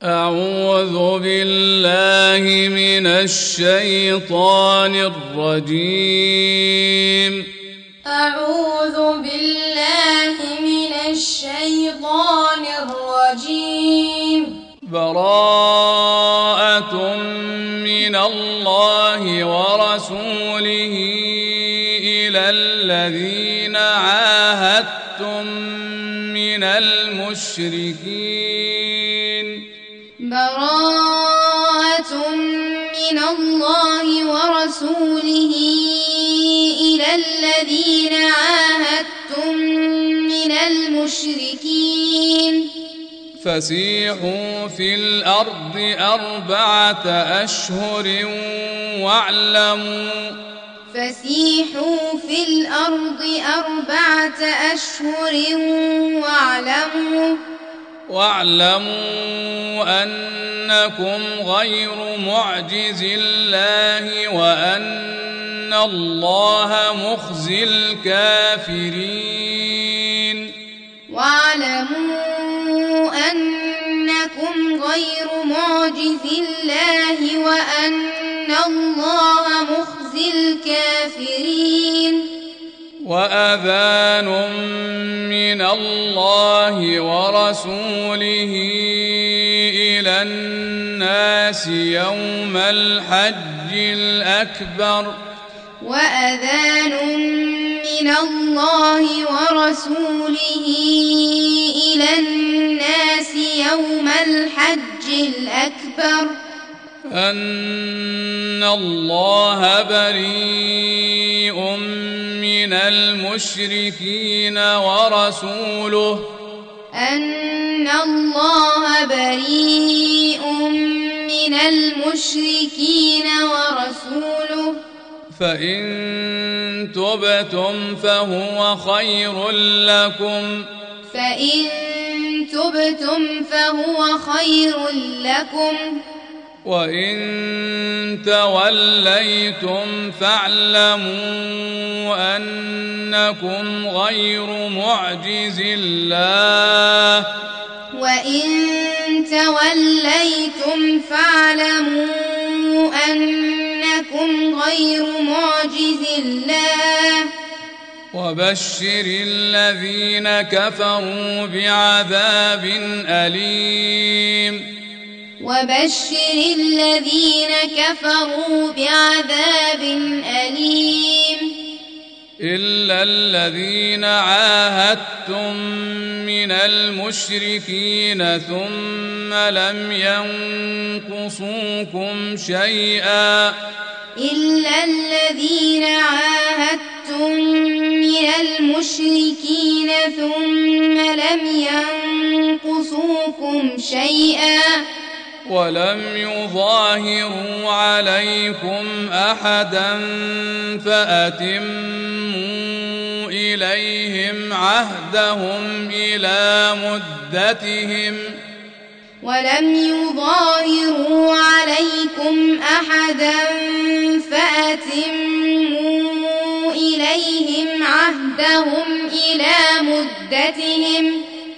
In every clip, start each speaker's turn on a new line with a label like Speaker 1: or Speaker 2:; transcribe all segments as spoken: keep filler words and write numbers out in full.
Speaker 1: أعوذ بالله من الشيطان الرجيم
Speaker 2: أعوذ بالله من الشيطان الرجيم
Speaker 1: براءة من الله ورسوله إلى الذين عاهدتم من المشركين
Speaker 2: براءة من الله ورسوله إلى الذين عاهدتم من المشركين
Speaker 1: فسيحوا في الأرض أربعة أشهر واعلموا
Speaker 2: فسيحوا في الأرض أربعة أشهر واعلموا
Speaker 1: واعلموا أنكم غير معجز الله وأن الله مخزي الكافرين
Speaker 2: واعلموا أنكم غير معجز الله وأن الله مخزي الكافرين
Speaker 1: وأذان من الله ورسوله إلى الناس يوم الحج الأكبر
Speaker 2: وأذان من الله ورسوله إلى الناس يوم الحج الأكبر
Speaker 1: أن الله بريء من المشركين ورسوله
Speaker 2: أن الله بريء من المشركين ورسوله
Speaker 1: فإن تبتم فهو خير لكم
Speaker 2: فإن تبتم فهو خير لكم
Speaker 1: وإن توليتم فاعلموا أنكم غير معجز الله
Speaker 2: وإن توليتم فاعلموا أنكم غير معجز الله
Speaker 1: وبشر الذين كفروا بعذاب أليم
Speaker 2: وبشر الذين كفروا بعذاب أليم
Speaker 1: إلا الذين عاهدتم من المشركين ثم لم ينقصوكم شيئا
Speaker 2: إلا الذين عاهدتم من المشركين ثم لم ينقصوكم شيئا
Speaker 1: ولم يظاهروا عليكم أحدا فأتموا إليهم عهدهم إلى مدتهم
Speaker 2: ولم يظاهروا عليكم أحدا فأتموا إليهم عهدهم إلى مدتهم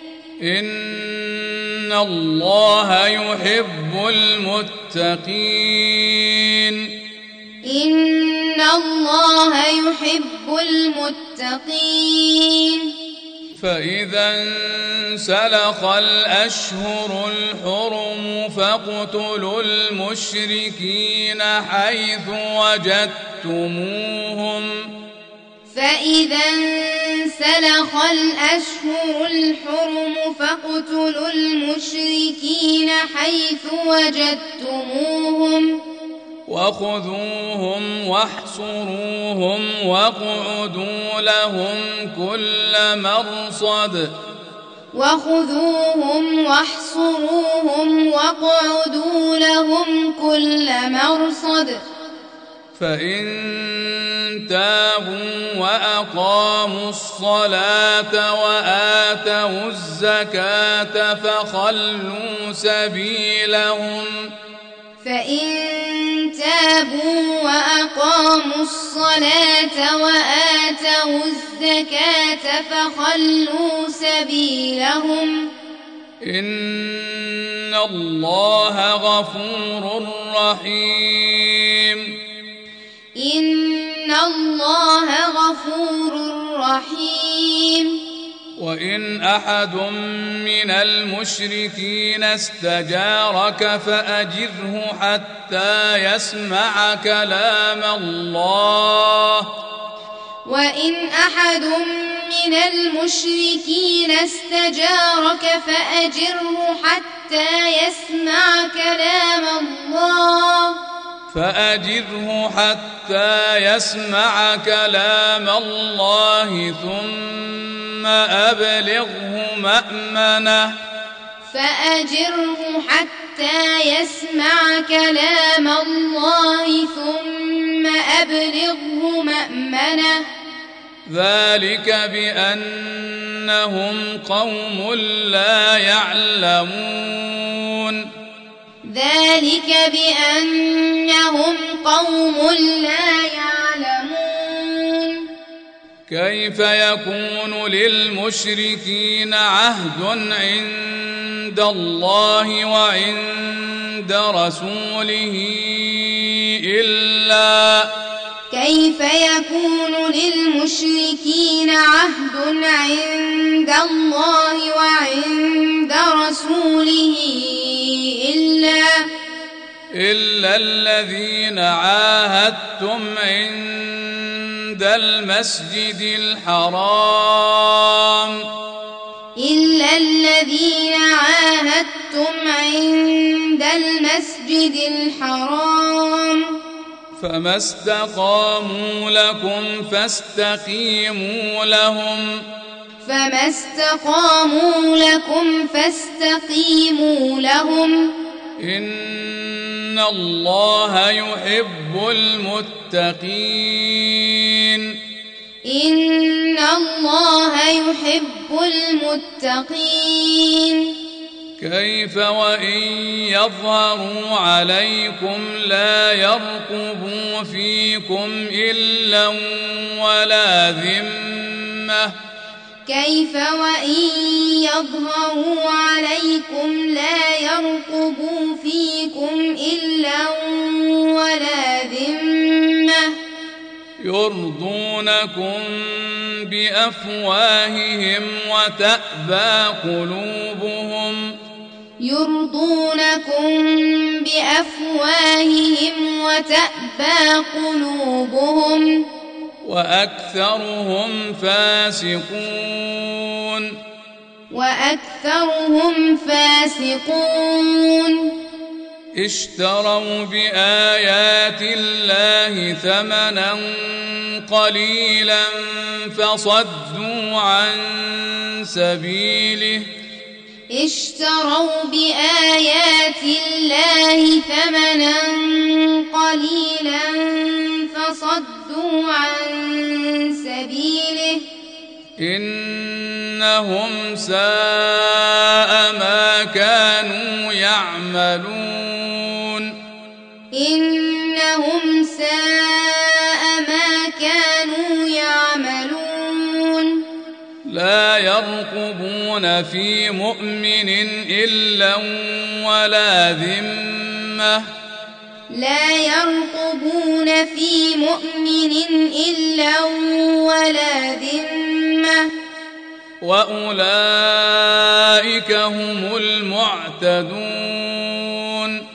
Speaker 1: إن الله يحب المتقين
Speaker 2: إن الله يحب المتقين
Speaker 1: فإذا انسلخ الأشهر الحرم فاقتلوا المشركين حيث وجدتموهم
Speaker 2: فإذا انسلخ الأشهر الحرم فاقتلوا المشركين حيث وجدتموهم
Speaker 1: وخذوهم واحصروهم واقعدوا لهم كل مرصد
Speaker 2: وخذوهم واحصروهم واقعدوا لهم كل مرصد
Speaker 1: فإن تابوا وأقاموا الصلاة وآتوا الزكاة فخلوا سبيلهم
Speaker 2: فإن تابوا وأقاموا الصلاة وآتوا الزكاة فخلوا سبيلهم
Speaker 1: إن الله غفور رحيم
Speaker 2: إن الله غفور رحيم
Speaker 1: وإن أحد من المشركين استجارك فأجره حتى يسمع كلام الله
Speaker 2: وإن أحد من المشركين استجارك فأجره حتى يسمع كلام الله
Speaker 1: فأجره حتى يسمع كلام الله ثم أبلغه مأمنه
Speaker 2: فأجره حتى يسمع كلام الله ثم أبلغه مأمنه
Speaker 1: ذلك بأنهم قوم لا يعلمون
Speaker 2: ذلك بأنهم قوم لا يعلمون
Speaker 1: كيف يكون للمشركين عهد عند الله وعند رسوله إلا
Speaker 2: كيف يكون للمشركين عهد عند الله وعند رسوله إلا
Speaker 1: إلا الذين عاهدتم عند المسجد الحرام
Speaker 2: إلا الذين عاهدتم عند المسجد الحرام
Speaker 1: فما استقاموا لكم فاستقيموا لهم
Speaker 2: فما استقاموا لكم فاستقيموا لهم
Speaker 1: إن الله يحب المتقين
Speaker 2: إن الله يحب المتقين
Speaker 1: كيف وإن يظهروا عليكم لا يرقبوا فيكم إلا ولا ذمة
Speaker 2: كيف وإن يظهروا عليكم لا يرقبوا فيكم إلا ولا ذمة
Speaker 1: يرضونكم بأفواههم وتأبى قلوبهم
Speaker 2: يرضونكم بأفواههم وتأبى قلوبهم
Speaker 1: وأكثرهم فاسقون
Speaker 2: وأكثرهم فاسقون
Speaker 1: اشتروا بآيات الله ثمنا قليلا فصدوا عن سبيله
Speaker 2: اشتروا بآيات الله ثمنا قليلا فصدوا عن سبيله
Speaker 1: إنهم ساء ما كانوا يعملون
Speaker 2: إنهم ساء ما كانوا يعملون
Speaker 1: لا يرقبون في مؤمن إلا ولا ذمة
Speaker 2: لا يرقبون في مؤمن إلا ولا ذمة
Speaker 1: وأولئك هم المعتدون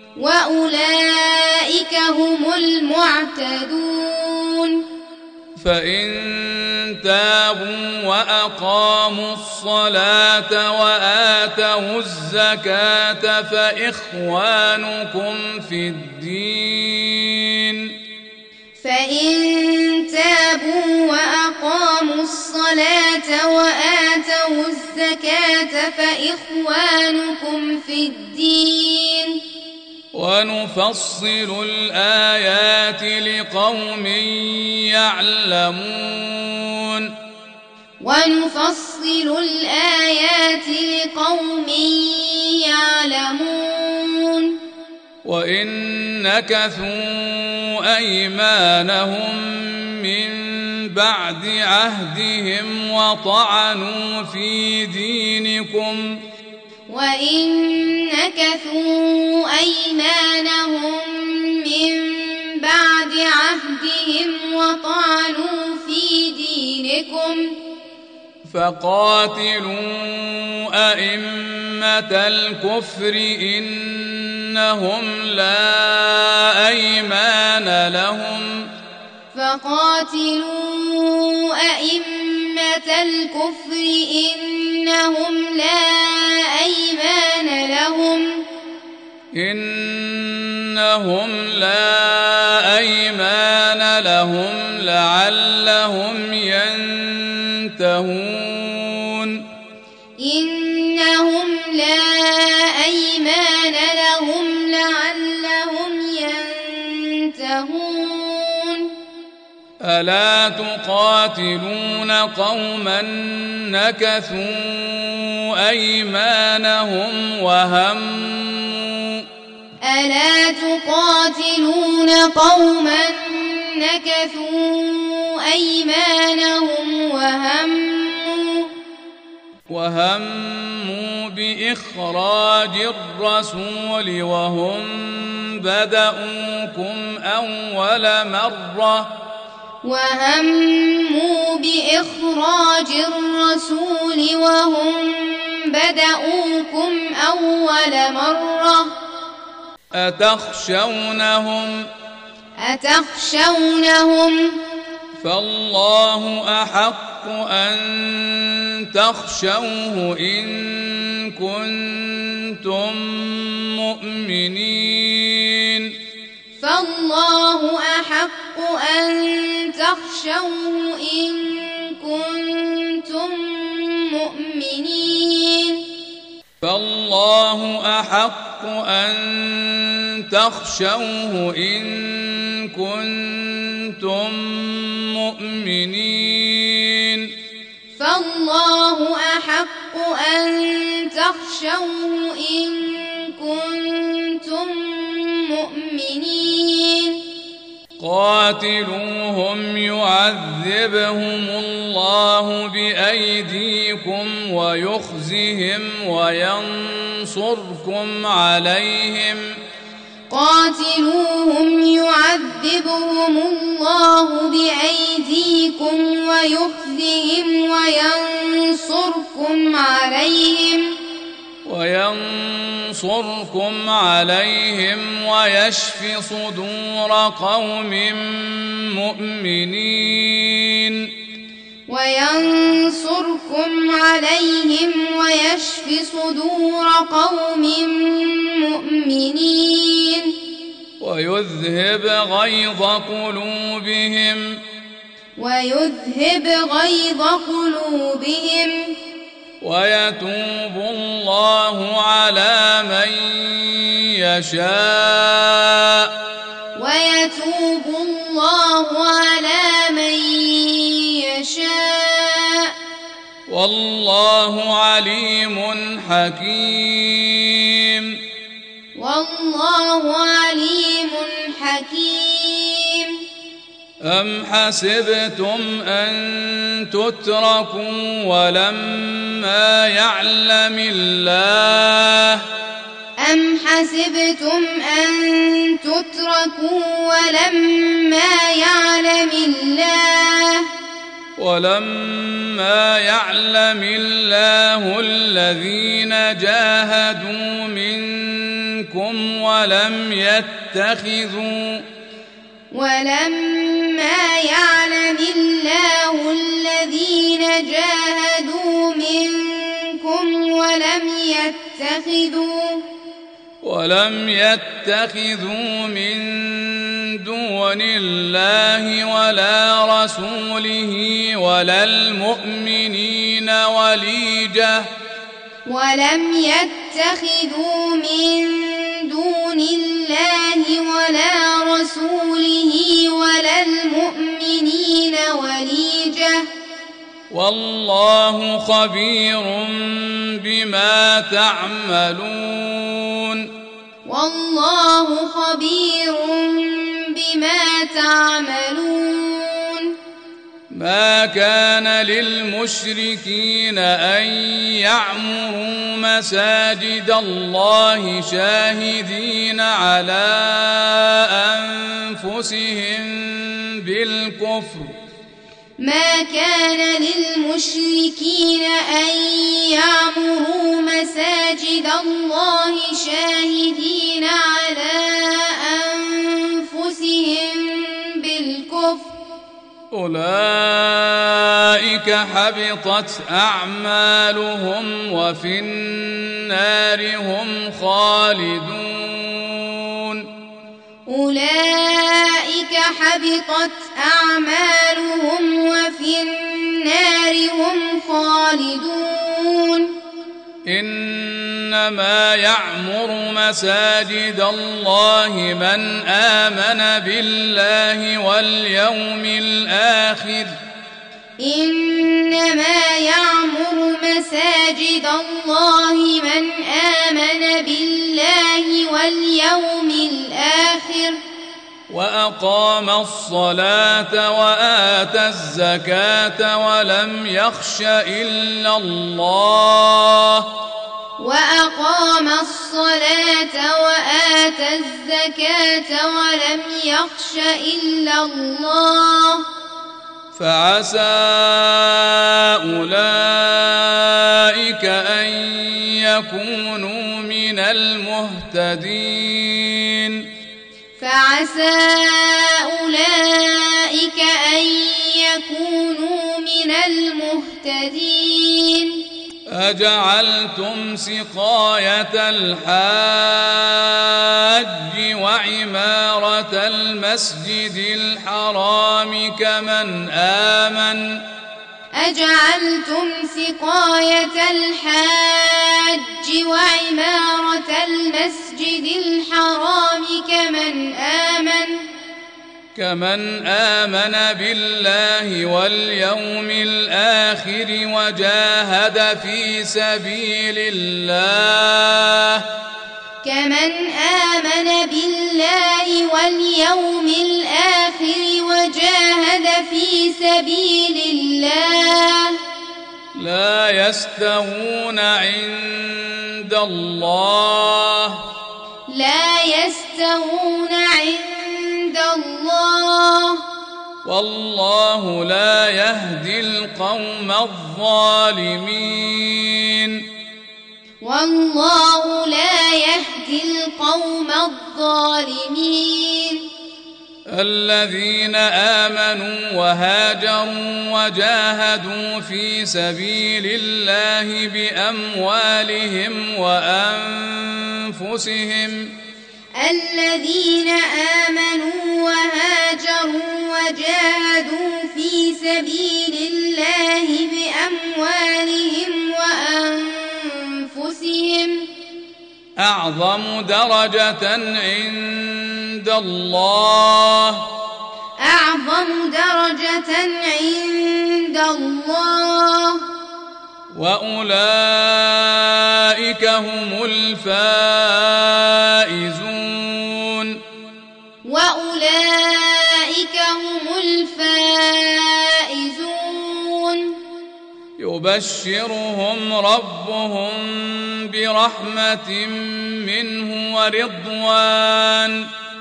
Speaker 2: وأولئك هم المعتدون
Speaker 1: فإن تابوا وأقاموا الصلاة وآتوا الزكاة فإخوانكم في الدين
Speaker 2: فإن تابوا وأقاموا الصلاة وآتوا الزكاة فإخوانكم في الدين
Speaker 1: ونفصل الآيات لقوم يعلمون
Speaker 2: ونفصل الآيات لقوم يعلمون
Speaker 1: وإن نكثوا أيمانهم من بعد عهدهم وطعنوا في دينكم
Speaker 2: وإن نكثوا أيمانهم من بعد عهدهم وطعنوا في دينكم
Speaker 1: فقاتلوا أئمة الكفر إنهم لا أيمان لهم
Speaker 2: فقاتلوا أئمة الكفر إنهم لا أيمان لهم
Speaker 1: إنهم لا أيمان لهم لعلهم ينتهون
Speaker 2: إنهم لا أيمان لهم لعلهم ينتهون
Speaker 1: ألا تقاتلون قوما نكثوا أيمانهم وهموا
Speaker 2: ألا تقاتلون قوما نكثوا أيمانهم وهموا
Speaker 1: وهموا بإخراج الرسول وهم بدؤوكم أول مرة
Speaker 2: وهموا بإخراج الرسول وهم بدؤوكم أول مرة
Speaker 1: أتخشونهم
Speaker 2: أتخشونهم
Speaker 1: فالله أحق أن تخشوه إن كنتم مؤمنين
Speaker 2: فالله أحق أن تخشوه إن كنتم مؤمنين
Speaker 1: فالله أحق أن تخشوه إن كنتم مؤمنين
Speaker 2: فالله أحق أن تخشوه إن كنتم مؤمنين
Speaker 1: قاتلوهم يعذبهم الله بأيديكم ويخزهم وينصركم عليهم
Speaker 2: قاتلوهم يعذبهم الله بأيديكم ويخزهم وينصركم عليهم
Speaker 1: وينصركم عليهم ويشف صدور قوم مؤمنين
Speaker 2: وينصركم عليهم ويشف صدور قوم مؤمنين
Speaker 1: ويذهب غيظ قلوبهم
Speaker 2: ويذهب غيظ قلوبهم
Speaker 1: ويتوب الله على من يشاء
Speaker 2: ويتوب الله على من يشاء
Speaker 1: والله عليم حكيم
Speaker 2: والله عليم حكيم
Speaker 1: أم حسبتم أن تتركوا ولما يعلم الله
Speaker 2: أم حسبتم أن تتركوا ولما يعلم الله
Speaker 1: ولما يعلم الله الذين جاهدوا منكم ولم يتخذوا
Speaker 2: ولما يعلم الله الذين جاهدوا منكم ولم يتخذوا
Speaker 1: ولم يتخذوا من دون الله ولا رسوله ولا المؤمنين وليجة
Speaker 2: ولم يتخذوا من دون الله ولا رسوله ولا المؤمنين وليجة
Speaker 1: والله خبير بما تعملون
Speaker 2: والله خبير بما تعملون
Speaker 1: ما ما كان للمشركين أن يعمروا مساجد الله شاهدين على أنفسهم بالكفر
Speaker 2: ما كان للمشركين أن يعمروا مساجد الله شاهدين على أنفسهم بالكفر
Speaker 1: أولئك حبطت أعمالهم وفي النار هم خالدون
Speaker 2: أولئك حبطت أعمالهم وفي النار هم خالدون
Speaker 1: إنما يعمر مساجد الله من آمن بالله واليوم الآخر
Speaker 2: إنما يعمر مساجد الله من آمن بالله واليوم الآخر
Speaker 1: وأقام الصلاة وآتى الزكاة ولم يخش إلا الله
Speaker 2: وأقام الصلاة وآتى الزكاة ولم يخش إلا الله
Speaker 1: فعسى أولئك أن يكونوا من المهتدين
Speaker 2: فعسى أولئك أن يكونوا من المهتدين
Speaker 1: أجعلتم سقاية الحاج وعمارة المسجد الحرام كمن آمن
Speaker 2: أجعلتم سقاية الحاج وعمارة المسجد الحرام كمن آمن
Speaker 1: كمن آمن بالله واليوم الآخر وجاهد في سبيل الله
Speaker 2: كمن آمن بالله واليوم الآخر وجاهد في سبيل الله
Speaker 1: لا يستوون عند الله
Speaker 2: لا يستوون عند الله
Speaker 1: والله لا يهدي القوم الظالمين
Speaker 2: والله لا يهدي القوم الظالمين
Speaker 1: الذين آمنوا وهاجروا وجاهدوا في سبيل الله بأموالهم وأنفسهم
Speaker 2: الذين آمنوا وهاجروا وجاهدوا في سبيل الله بأموالهم وأنفسهم
Speaker 1: أعظم درجة عند الله
Speaker 2: أعظم درجة عند الله
Speaker 1: وأولئك هم الفائزون
Speaker 2: وأولئك هم الفائزون
Speaker 1: يبشرهم ربهم برحمة منه ورضوان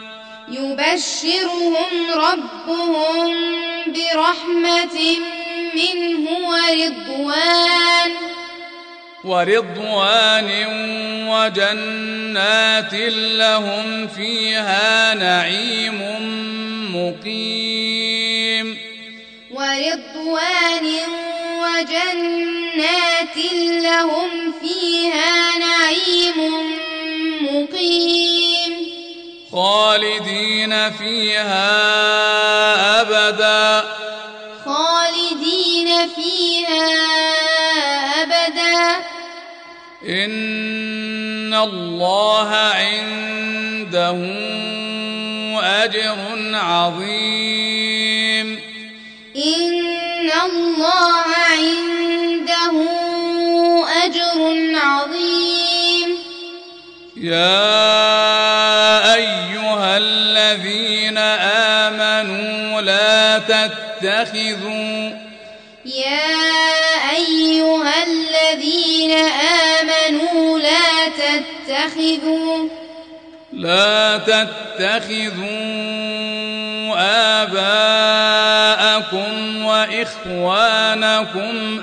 Speaker 2: يبشرهم ربهم برحمة منه ورضوان
Speaker 1: ورضوان وجنات لهم فيها نعيم مقيم
Speaker 2: ورضوان وجنات لهم فيها نعيم مقيم
Speaker 1: خالدين فيها أبدا
Speaker 2: خالدين فيها أبدا
Speaker 1: إن الله عنده أجر عظيم
Speaker 2: إن الله عنده أجر عظيم
Speaker 1: يا أيها الذين آمنوا لا تتبعوا تتخذوا
Speaker 2: يا أيها الذين آمنوا لا تتخذوا
Speaker 1: لا تتخذوا آباءكم وإخوانكم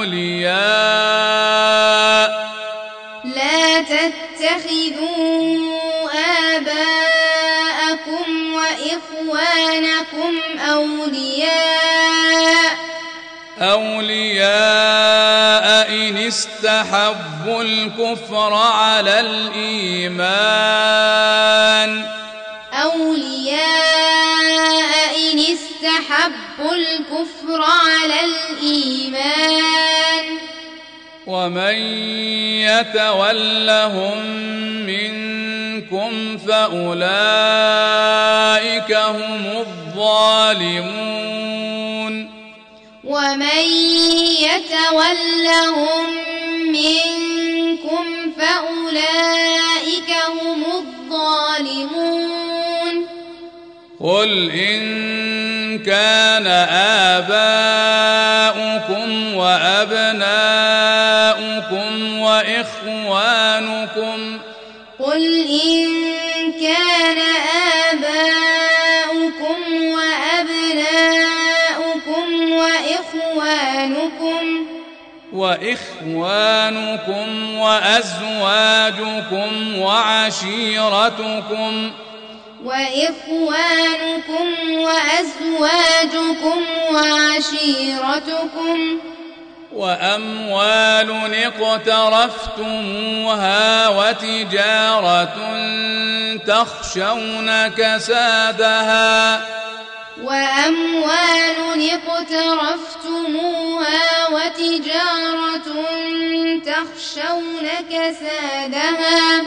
Speaker 1: أولياء
Speaker 2: لا تتخذوا آباءكم وإخوانكم أولياء
Speaker 1: أولياء إن استحبوا الكفر على الإيمان
Speaker 2: أولياء إن استحبوا الكفر على الإيمان
Speaker 1: ومن يتولهم منكم فأولئك هم الظالمون
Speaker 2: ومن يتولهم منكم فأولئك هم الظالمون
Speaker 1: قل إن كان آباؤكم وأبناؤكم وإخوانكم
Speaker 2: قل إن كان آباؤكم وأبناؤكم وإخوانكم
Speaker 1: وإخوانكم وأزواجكم وعشيرتكم
Speaker 2: وإخوانكم وأزواجكم وعشيرتكم
Speaker 1: وأموال اقترفتموها وتجارة تخشون كسادها
Speaker 2: وأموال اقترفتموها وتجارة تخشون كسادها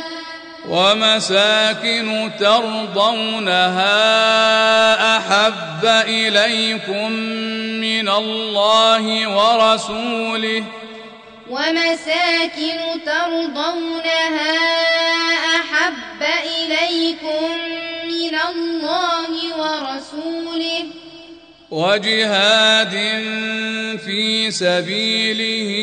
Speaker 1: ومساكن ترضونها أحب إليكم من الله ورسوله
Speaker 2: ومساكن ترضونها أحب إليكم من الله ورسوله
Speaker 1: وجهاد في سبيله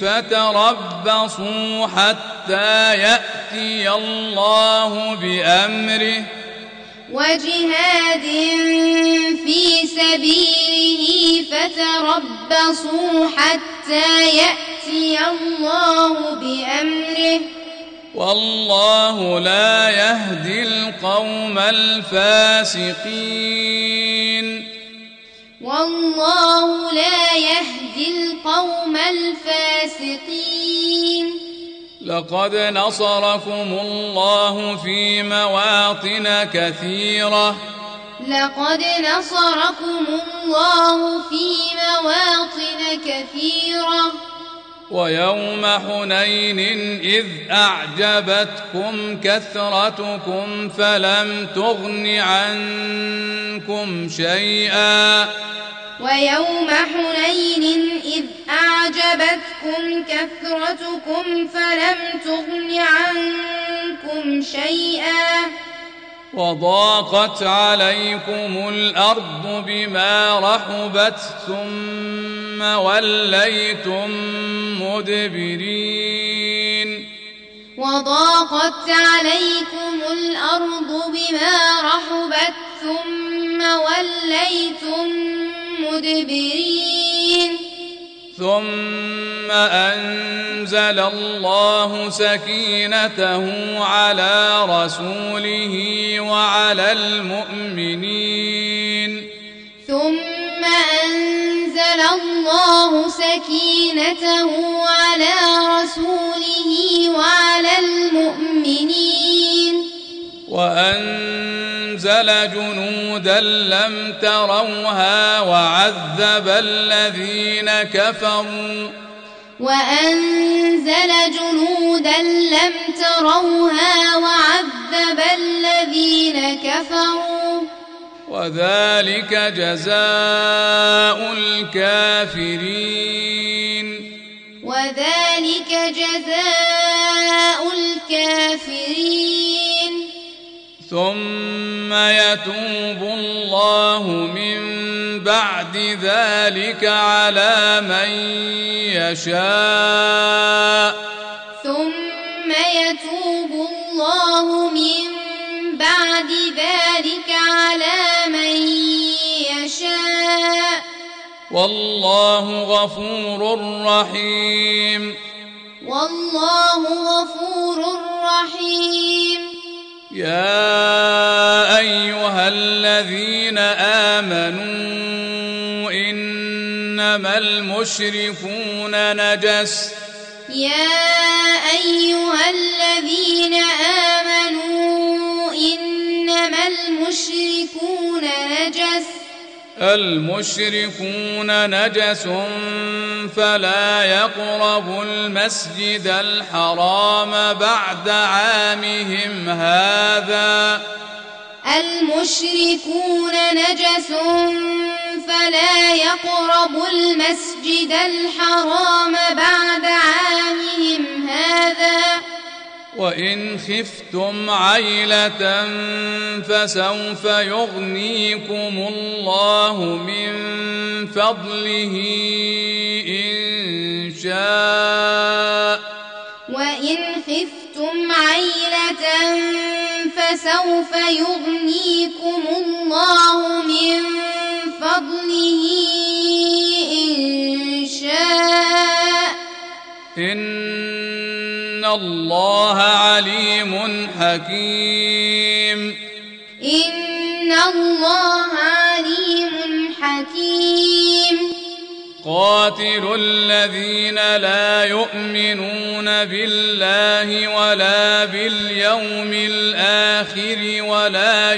Speaker 1: فتربصوا حتى يأتي الله بأمره
Speaker 2: وجهاد في سبيله فتربصوا حتى يأتي الله بأمره
Speaker 1: والله لا يهدي القوم الفاسقين
Speaker 2: والله لا يهدي القوم الفاسقين
Speaker 1: لقد نصركم الله في مواطن كثيرة
Speaker 2: لقد نصركم الله في مواطن كثيرة
Speaker 1: ويوم حنين إذ أعجبتكم كثرتكم فلم تغن عنكم شيئا
Speaker 2: ويوم حنين إذ أعجبتكم كثرتكم فلم تغن عنكم شيئا
Speaker 1: وضاقت عليكم الأرض بما رحبت ثم وليتم مدبرين
Speaker 2: وضاقت عليكم الأرض بما رحبت ثم وليتم مدبرين
Speaker 1: ثم أنزل الله سكينته على رسوله وعلى المؤمنين
Speaker 2: ثم أنزل الله سكينته على رسوله وعلى المؤمنين
Speaker 1: وأنزل جنودا لم تروها وعذب الذين كفروا
Speaker 2: وأنزل جنودا لم تروها وعذب الذين كفروا
Speaker 1: وذلك جزاء الكافرين
Speaker 2: وذلك جزاء الكافرين
Speaker 1: ثم يتوب الله من بعد ذلك على من يشاء
Speaker 2: ثم يتوب الله من بعد ذلك على من يشاء
Speaker 1: والله غفور رحيم
Speaker 2: والله غفور رحيم
Speaker 1: يا أيها الذين آمنوا إنما المشركون نجس
Speaker 2: يا أيها الذين آمنوا إنما المشركون نجس
Speaker 1: المشركون نجس فلا يقربوا المسجد الحرام بعد عامهم هذا
Speaker 2: المشركون نجس فلا يقربوا المسجد الحرام بعد عامهم هذا
Speaker 1: وإن خفتم عيلة فسوف يغنيكم الله من فضله إن شاء
Speaker 2: وإن خفتم عيلة فسوف يغنيكم الله من فضله إن شاء
Speaker 1: إن الله عليم حكيم
Speaker 2: إن الله عليم حكيم
Speaker 1: قاتلوا الذين لا يؤمنون بالله ولا باليوم الآخر ولا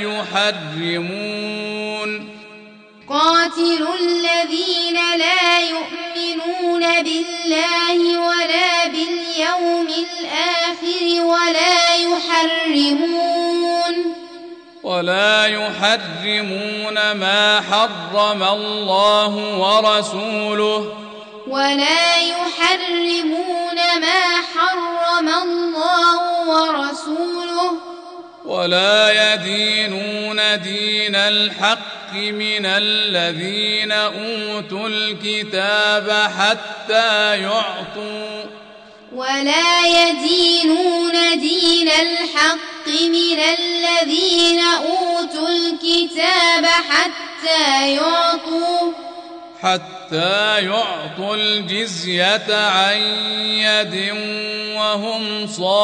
Speaker 1: يحرمون
Speaker 2: قاتلوا الذين لا يؤمنون بالله ولا باليوم الآخر ولا يحرمون
Speaker 1: ولا يحرمون ما حرم الله ورسوله
Speaker 2: ولا يحرمون ما حرم الله ورسوله
Speaker 1: ولا يدينون دين الحق من الذين أوتوا الكتاب حتى يعطوا
Speaker 2: ولا يدينون دين الحق من الذين أوتوا الكتاب حتى يعطوا
Speaker 1: حتى يعطوا الجزية عن يد وهم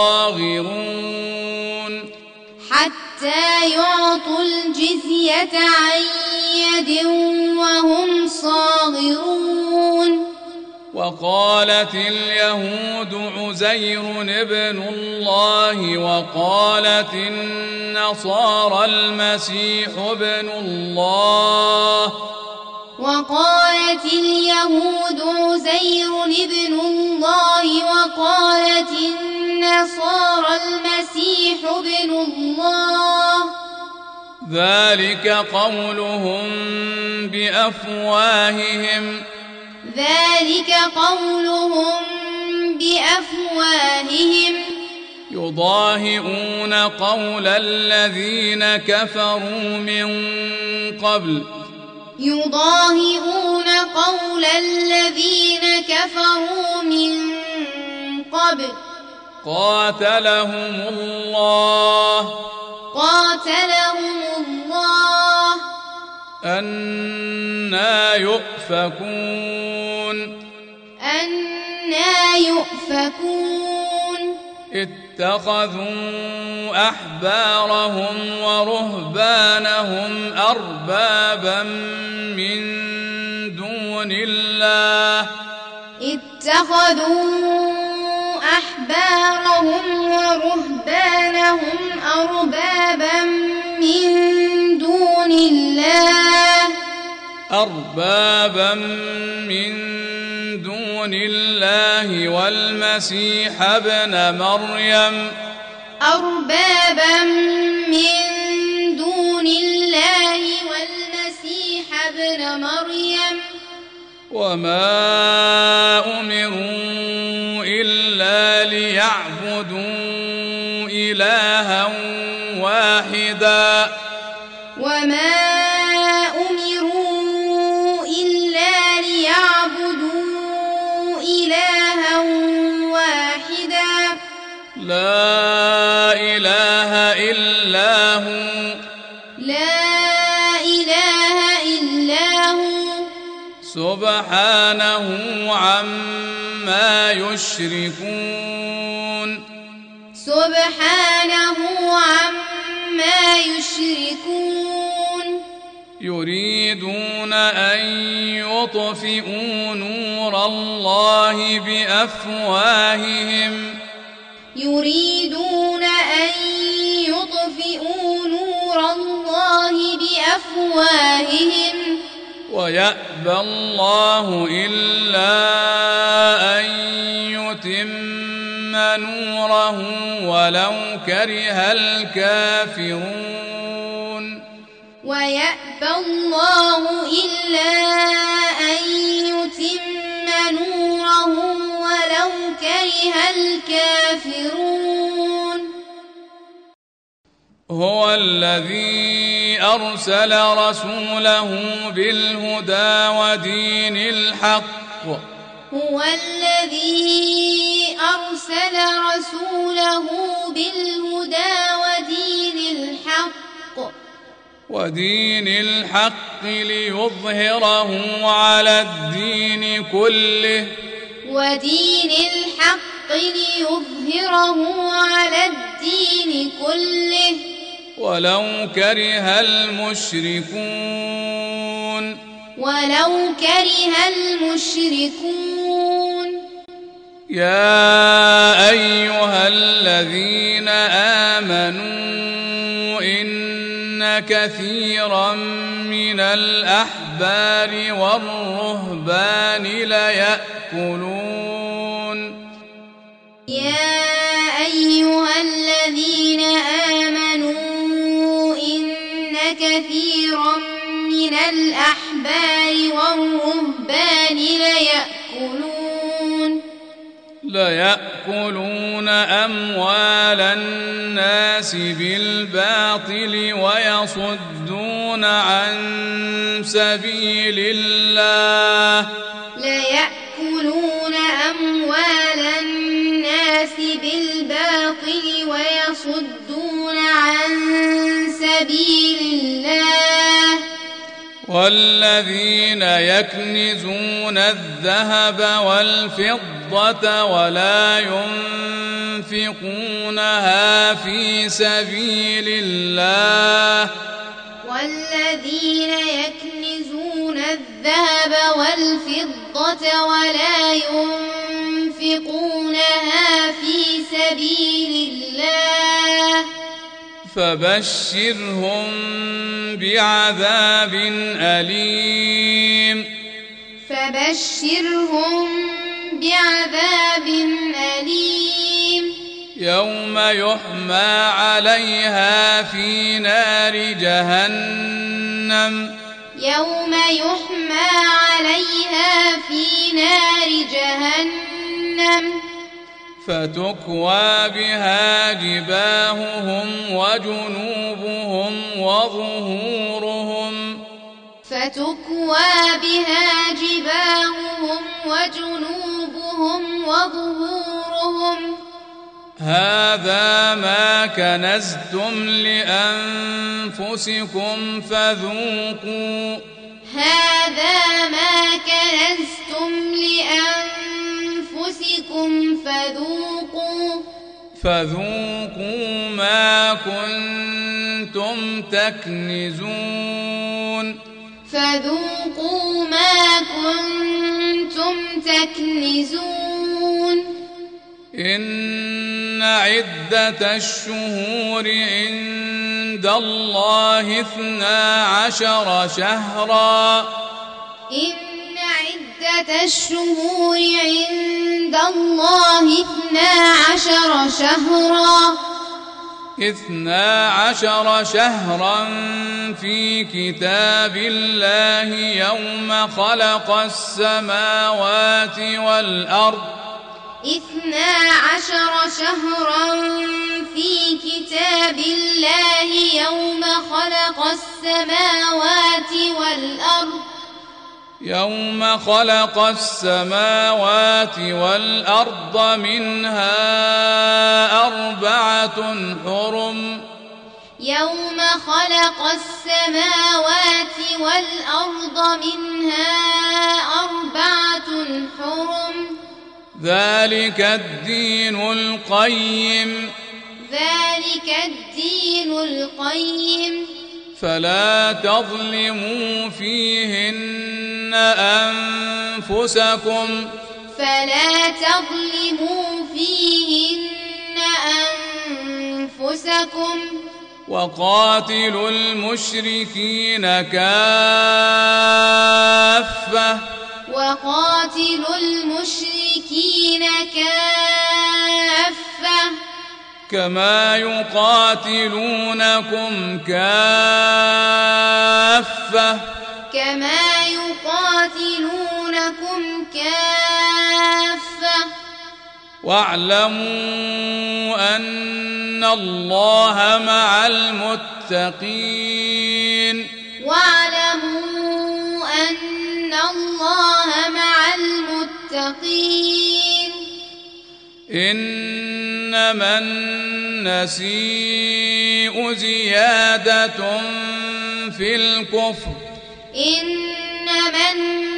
Speaker 1: صاغرون
Speaker 2: حتى يعطوا الجزية عن يد وهم صاغرون
Speaker 1: وقالت اليهود عزير ابن الله وقالت النصارى المسيح ابن الله
Speaker 2: وقالت اليهود عزير ابن الله وقالت النصارى المسيح ابن الله
Speaker 1: ذلك قولهم بأفواههم
Speaker 2: ذلك قولهم بأفواههم
Speaker 1: يضاهئون قول الذين كفروا من قبل
Speaker 2: يضاهئون قول الذين كفروا من قبل
Speaker 1: قاتلهم الله
Speaker 2: قاتلهم الله
Speaker 1: أنى يؤفكون
Speaker 2: أنى يؤفكون
Speaker 1: اتخذوا أحبارهم ورهبانهم أربابا من دون الله
Speaker 2: اتخذوا أحبارهم ورهبانهم أربابا من دون الله
Speaker 1: أربابا من دون الله والمسيح ابن مريم
Speaker 2: أربابا من دون الله والمسيح ابن مريم
Speaker 1: وما أمروا إلا ليعبدوا إلها واحدا
Speaker 2: وما أمروا
Speaker 1: إلا هو
Speaker 2: لا إله إلا هو
Speaker 1: سبحانه عما يشركون
Speaker 2: سبحانه عما يشركون
Speaker 1: يريدون أن يطفئوا نور الله بأفواههم
Speaker 2: يريدون أن يطفئوا نور الله بأفواههم
Speaker 1: ويأبى الله إلا أن يتم نوره ولو كره الكافرون
Speaker 2: ويأبى الله إلا أن يتم نوره ولو كره الكافرون
Speaker 1: هو الذي أرسل رسوله بالهدى ودين الحق
Speaker 2: هو الذي أرسل رسوله بالهدى ودين الحق
Speaker 1: ودين الحق ليظهره على الدين كله
Speaker 2: ودين الحق ليظهره على الدين كله
Speaker 1: ولو كره المشركون
Speaker 2: ولو كره المشركون
Speaker 1: يا أيها الذين آمنوا إن كثيرا من الأحبار والرهبان ليأكلون
Speaker 2: يا أيها الذين آمنوا إن كثيرا من الأحبار والرهبان ليأكلون
Speaker 1: ليأكلون أموال الناس بالباطل ويصدون عن سبيل الله
Speaker 2: ليأكلون أموال الناس بالباطل ويصدون عن سبيل الله
Speaker 1: والذين يكنزون الذهب والفضة ولا ينفقونها في سبيل الله
Speaker 2: والذين يكنزون الذهب والفضة ولا ينفقونها في سبيل الله
Speaker 1: فبشرهم بعذاب أليم
Speaker 2: فبشرهم بعذاب أليم
Speaker 1: يوم يحمى عليها في نار جهنم
Speaker 2: يوم يحمى عليها في نار جهنم
Speaker 1: فتكوى بها جباههم وجنوبهم وظهورهم
Speaker 2: فتكوى بها جباههم وجنوبهم وظهورهم
Speaker 1: هذا ما كنزتم لأنفسكم فذوقوا
Speaker 2: هذا ما كنزتم لأنفسكم فذوقوا
Speaker 1: فذوقوا ما كنتم تكنزون
Speaker 2: فذوقوا ما كنتم تكنزون
Speaker 1: إن عدة الشهور عند الله اثنا عشر شهرا
Speaker 2: إن عدة الشهور عند الله اثنا عشر شهرا
Speaker 1: اثنا عشر شهرا في كتاب الله يوم خلق السماوات والأرض
Speaker 2: اثنا عشر شهرا في كتاب الله يوم خلق السماوات والأرض
Speaker 1: يوم خلق السماوات والأرض منها أربعة حرم
Speaker 2: يوم خلق السماوات والأرض منها أربعة حرم
Speaker 1: ذلك الدين القيم
Speaker 2: ذلك الدين القيم
Speaker 1: فلا تظلموا فيهن أنفسكم
Speaker 2: فلا تظلموا فيهن أنفسكم
Speaker 1: وقاتلوا المشركين كافة
Speaker 2: وقاتلوا المشركين كافة
Speaker 1: كما يقاتلونكم كافة
Speaker 2: كما يقاتلونكم كافة
Speaker 1: واعلموا أن الله مع المتقين
Speaker 2: واعلموا أن الله مع المتقين
Speaker 1: إنما النسيء زيادة في الكفر
Speaker 2: إنما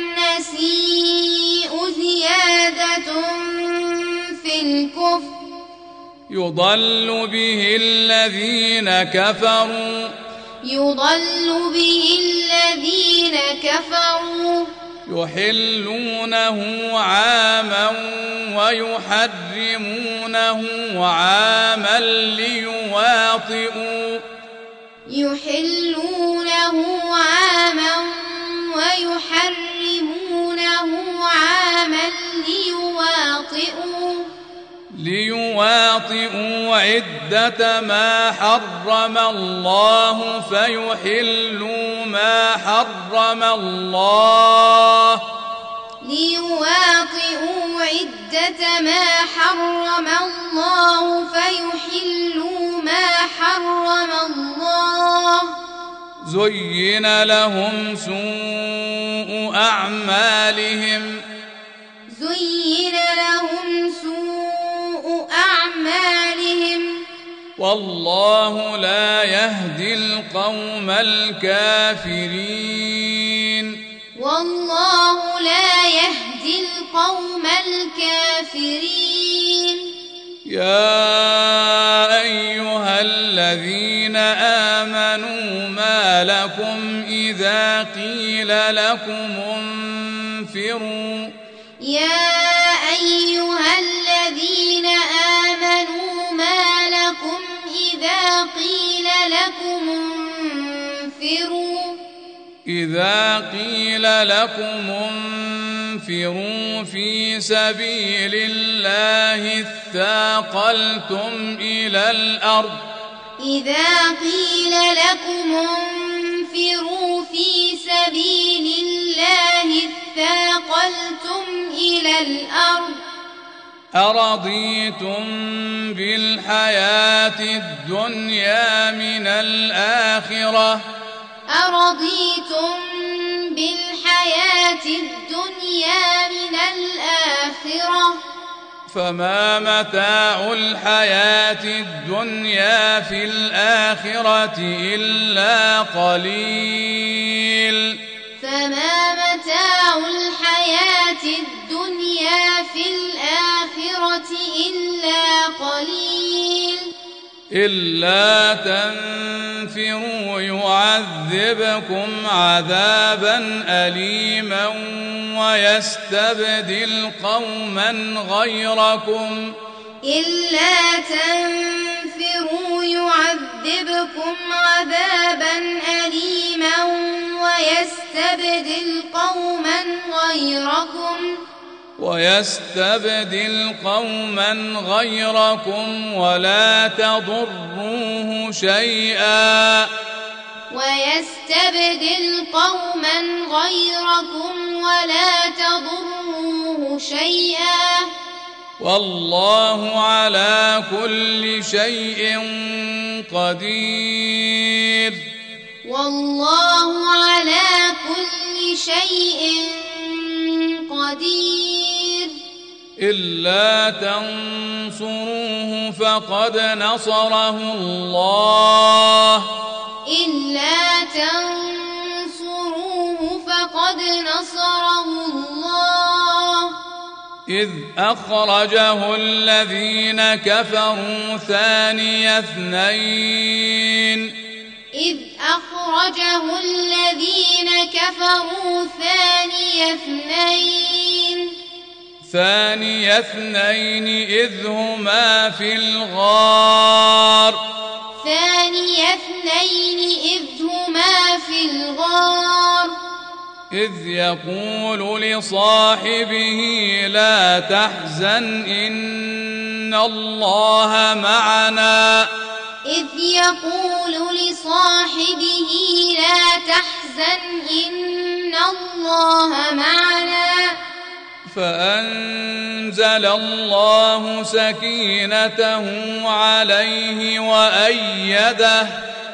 Speaker 2: النسيء زيادة في الكفر
Speaker 1: يضل به الذين كفروا
Speaker 2: يضل به الذين كفروا
Speaker 1: يحلونه عاما ويحرمونه عاما ليواطئوا
Speaker 2: يحلونه عاما ويحرمونه عاما ليواطئوا
Speaker 1: ليواطئوا عدة ما حرم الله فيحلوا ما حرم الله
Speaker 2: ليواطئوا عدة ما حرم الله فيحلوا ما حرم الله
Speaker 1: زين لهم سوء أعمالهم
Speaker 2: زين لهم سوء أعمالهم
Speaker 1: والله لا يهدي القوم الكافرين
Speaker 2: والله لا يهدي القوم الكافرين
Speaker 1: يا أيها الذين آمنوا ما لكم إذا قيل لكم انفروا
Speaker 2: يا أيها الذين آمنوا ما لكم إذا قيل لكم انفروا
Speaker 1: إذا قيل لكم انفروا في سبيل الله اثاقلتم إلى الأرض
Speaker 2: إذا قيل لكم انفروا في سبيل الله اثاقلتم إلى الأرض
Speaker 1: أرضيتم بالحياة الدنيا من الآخرة
Speaker 2: أرضيتم بالحياة الدنيا من الآخرة
Speaker 1: فما متاع الحياة الدنيا في الآخرة إلا قليل
Speaker 2: فما متاع الحياة الدنيا في الآخرة إلا قليل
Speaker 1: إلا تنفروا يعذبكم عذابا أليما ويستبدل قوما غيركم
Speaker 2: إلا تنفروا يعذبكم عذابا أليما ويستبدل قوما غيركم
Speaker 1: ويستبدل قوما غيركم ولا تضروه شيئا
Speaker 2: ويستبدل قوما غيركم ولا تضروه شيئا
Speaker 1: والله على كل شيء قدير
Speaker 2: والله على كل شيء قدير
Speaker 1: إلا تنصروه فقد نصره الله
Speaker 2: إلا تنصروه فقد نصره الله
Speaker 1: إذ أخرجه الذين كفروا ثاني اثنين
Speaker 2: إذ أخرجه الذين كفروا ثاني اثنين
Speaker 1: ثاني اثنين إذ هما في الغار
Speaker 2: ثاني اثنين إذ هما في الغار
Speaker 1: إذ يقول لصاحبه لا تحزن إن الله معنا
Speaker 2: إذ يقول لصاحبه لا تحزن إن الله معنا
Speaker 1: فأنزل الله سكينته عليه وأيده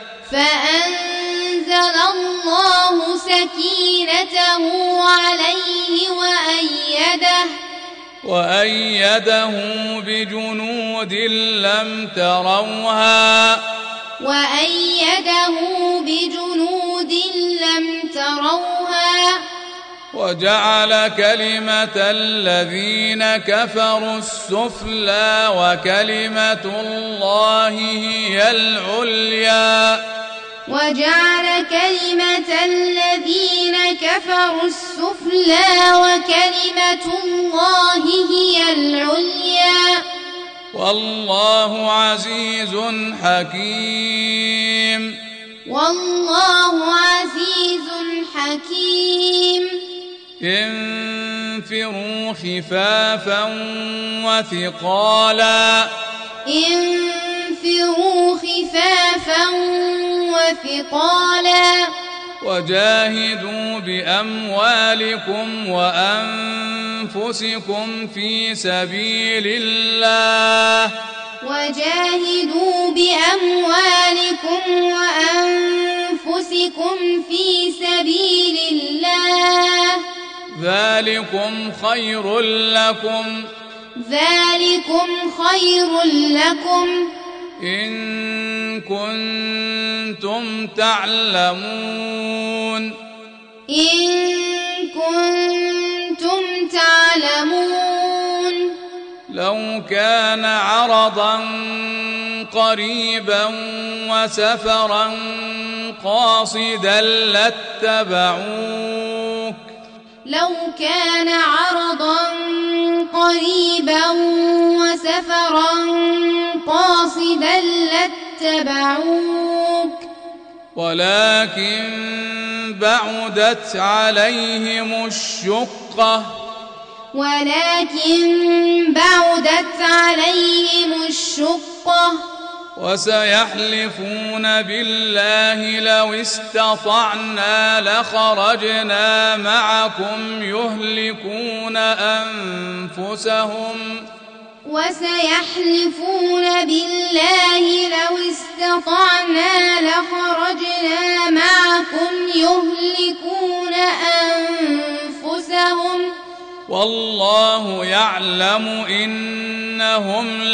Speaker 2: فأنزل الله سكينته عليه وأيده
Speaker 1: وأيده بجنود لم تروها
Speaker 2: وأيده بجنود لم تروها
Speaker 1: وجعل كلمة الذين كفروا السفلى وكلمة الله هي العليا
Speaker 2: وجعل كلمة الذين كفروا السفلى وكلمة الله هي العليا
Speaker 1: والله عزيز حكيم
Speaker 2: والله عزيز حكيم
Speaker 1: انفروا خفافا وثقالا
Speaker 2: انفروا خفافا وثقالا
Speaker 1: وجاهدوا بأموالكم وأنفسكم في سبيل الله
Speaker 2: وجاهدوا بأموالكم وأنفسكم في سبيل الله
Speaker 1: ذلكم خير لكم
Speaker 2: ذلكم خير لكم
Speaker 1: إن كنتم تعلمون
Speaker 2: إن كنتم تعلمون
Speaker 1: لو كان عرضا قريبا وسفرا قاصدا لاتبعوك
Speaker 2: لو كان عرضا قريبا وسفرا قاصدا لاتبعوك
Speaker 1: ولكن بعدت عليهم الشقة
Speaker 2: ولكن بعدت عليهم الشقة
Speaker 1: وسيحلفون بالله لو استطعنا لخرجنا معكم يهلكون أنفسهم
Speaker 2: وسيحلفون بالله لو استطعنا لخرجنا معكم يهلكون أنفسهم
Speaker 1: والله يعلم إنهم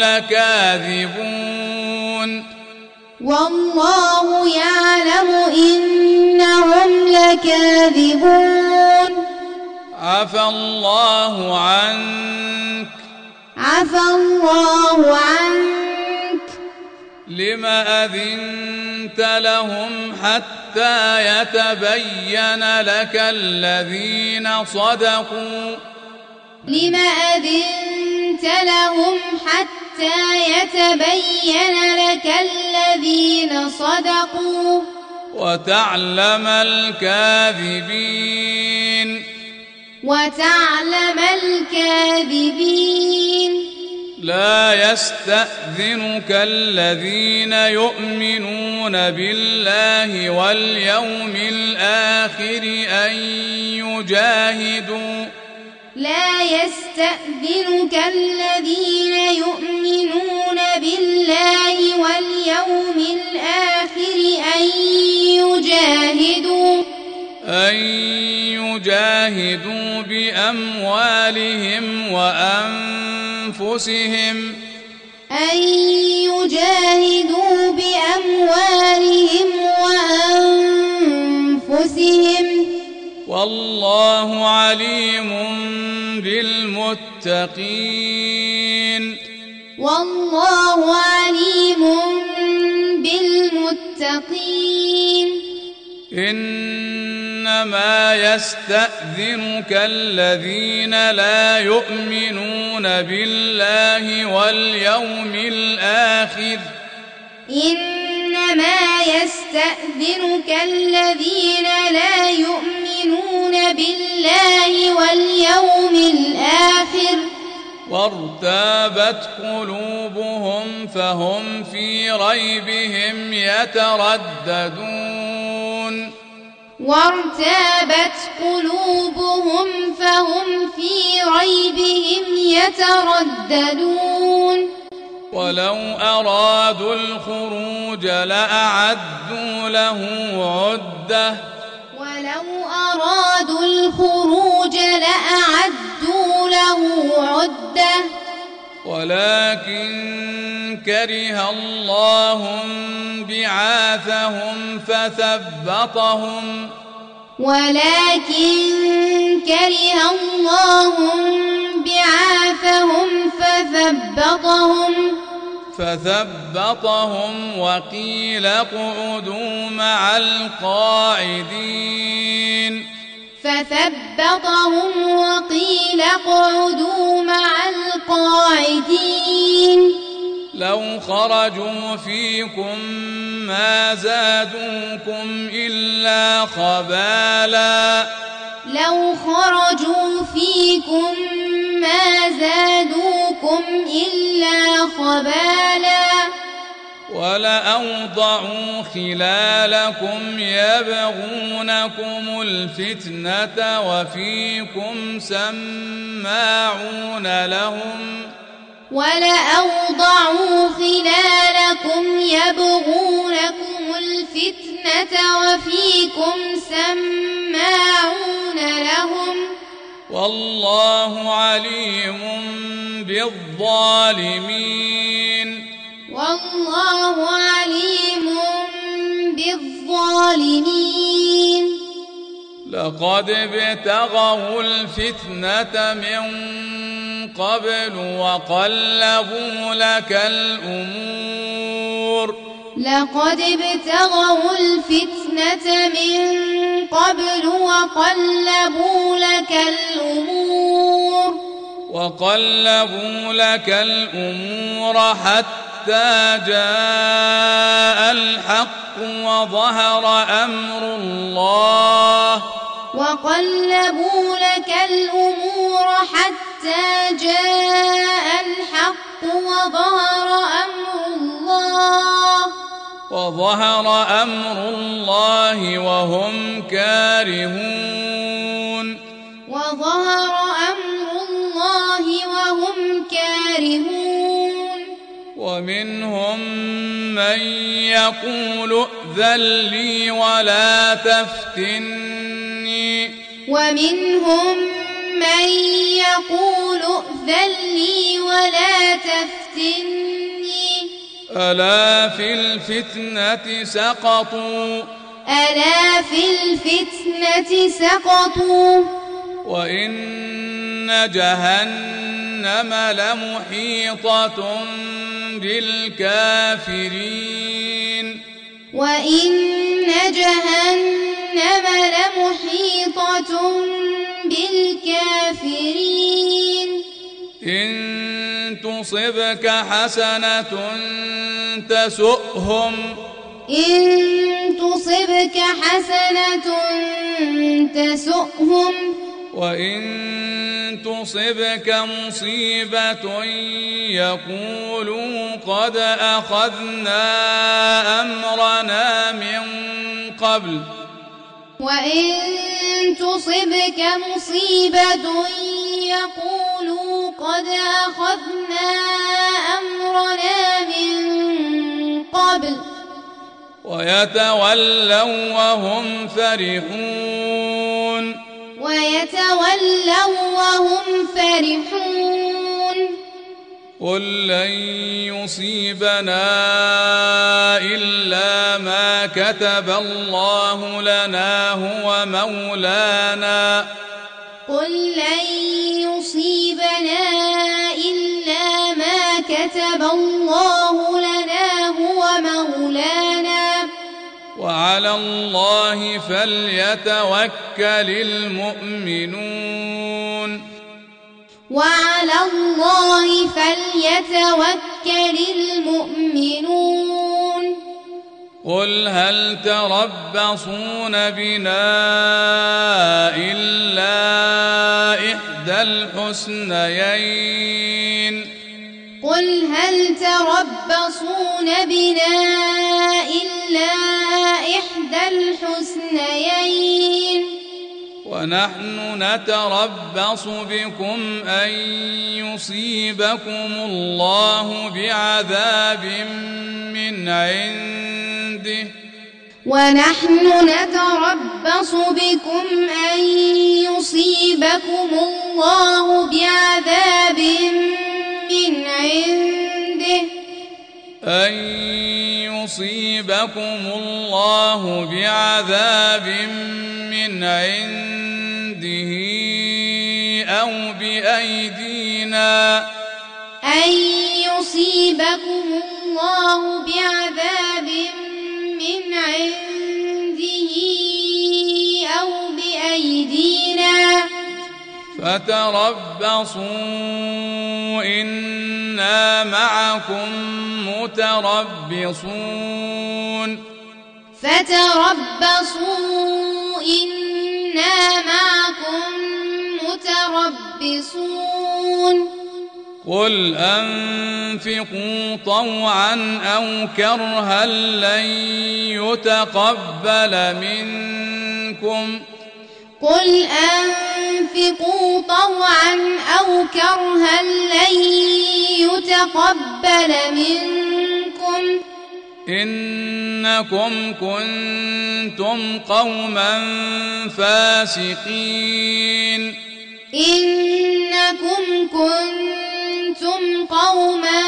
Speaker 1: لكاذبون
Speaker 2: والله يعلم إنهم لكاذبون
Speaker 1: عفى الله عنك
Speaker 2: عفى الله عنك
Speaker 1: لما أذنت لهم حتى يتبين لك الذين صدقوا
Speaker 2: لما أذنت لهم حتى يتبين لك الذين صدقوا
Speaker 1: وتعلم الكاذبين
Speaker 2: وتعلم الكاذبين
Speaker 1: لا يستأذنك الذين يؤمنون بالله واليوم الآخر أن يجاهدوا
Speaker 2: لا يستأذنك الذين يؤمنون بالله واليوم الآخر أن يجاهدوا
Speaker 1: أن يجاهدوا بأموالهم وأنفسهم أنفسهم
Speaker 2: أن يجاهدوا بأموالهم وأنفسهم
Speaker 1: والله عليم بالمتقين
Speaker 2: والله عليم بالمتقين
Speaker 1: إنما يستأذنك الذين لا يؤمنون بالله واليوم الآخر
Speaker 2: إنما يستأذنك الذين لا يؤمنون بالله واليوم الآخر
Speaker 1: وارتابت قلوبهم فهم في ريبهم يترددون
Speaker 2: وارتابت قلوبهم فهم في ريبهم يترددون
Speaker 1: ولو أرادوا الخروج لأعدوا له عدة
Speaker 2: ولو أرادوا الخروج لأعدوا له عدة
Speaker 1: ولكن كره الله بعاثهم فثبطهم
Speaker 2: ولكن كره الله بعاثهم فثبطهم
Speaker 1: فثبطهم وقيل اقعدوا مع القاعدين
Speaker 2: فثبطهم وقيل اقعدوا مع القاعدين
Speaker 1: لو خرجوا فيكم ما زادوكم إلا خبالا
Speaker 2: لو خرجوا فيكم ما زادوكم إلا خبالا
Speaker 1: ولأوضعوا خلالكم يبغونكم الفتنة وفيكم سماعون لهم
Speaker 2: ولأوضعوا خلالكم يبغونكم الفتنة وفيكم سماعون لهم
Speaker 1: والله عليم بالظالمين
Speaker 2: والله عليم بالظالمين
Speaker 1: لقد ابتغوا الفتنة من قبل وقلبوا لك الأمور
Speaker 2: لقد ابتغوا الفتنة من قبل وقلبوا لك الأمور
Speaker 1: وقلبوا لك الأمور حتى جاء الحق وظهر أمر الله
Speaker 2: وقلبوا لك الأمور حتى جاء الحق وظهر أمر الله
Speaker 1: وظهر أمر الله وهم كارهون
Speaker 2: وظهر أمر الله وهم كارهون
Speaker 1: ومنهم من يقول ائذن لي ولا تفتني
Speaker 2: ومنهم من يقول ائذن لي ولا تفتني
Speaker 1: ألا في الفتنة سقطوا
Speaker 2: ألا في الفتنة سقطوا
Speaker 1: وإن جهنم لمحيطة بالكافرين
Speaker 2: وإن جهنم لمحيطة بالكافرين
Speaker 1: إن تصبك حسنة تسؤهم
Speaker 2: إن تصبك حسنة تسؤهم
Speaker 1: وإن تصبك مصيبة يقولوا قد أخذنا أمرنا من قبل
Speaker 2: وإن تصبك مصيبة يقولوا قد أخذنا أمرنا من قبل
Speaker 1: ويتولوا وهم فرحون
Speaker 2: ويتولوا وهم فرحون
Speaker 1: قل لن يصيبنا إلا ما كتب الله لنا هو مولانا
Speaker 2: قل لن يصيبنا إلا ما كتب الله لنا هو مولانا
Speaker 1: وعلى الله فليتوكل المؤمنون
Speaker 2: وعلى الله فليتوكل المؤمنون
Speaker 1: قل هل تربصون بنا إلا إحدى الحسنيين
Speaker 2: قل هل تربصون بنا إلا إحدى الحسنيين
Speaker 1: ونحن نتربص بكم أن يصيبكم الله بعذاب من عنده
Speaker 2: ونحن نتربص بكم أن يصيبكم الله بعذاب من عنده
Speaker 1: أن يصيبكم الله بعذاب من عنده أو بأيدينا
Speaker 2: أن يصيبكم الله بعذاب من عنده أو بأيدينا
Speaker 1: فتربصوا إنا معكم متربصون
Speaker 2: فتربصوا إنا معكم متربصون
Speaker 1: قل أنفقوا طوعا أو كرها لن يتقبل منكم
Speaker 2: قل أنفقوا طوعا أو كرها لن يتقبل منكم
Speaker 1: إنكم كنتم قوما فاسقين
Speaker 2: إنكم كنتم قوما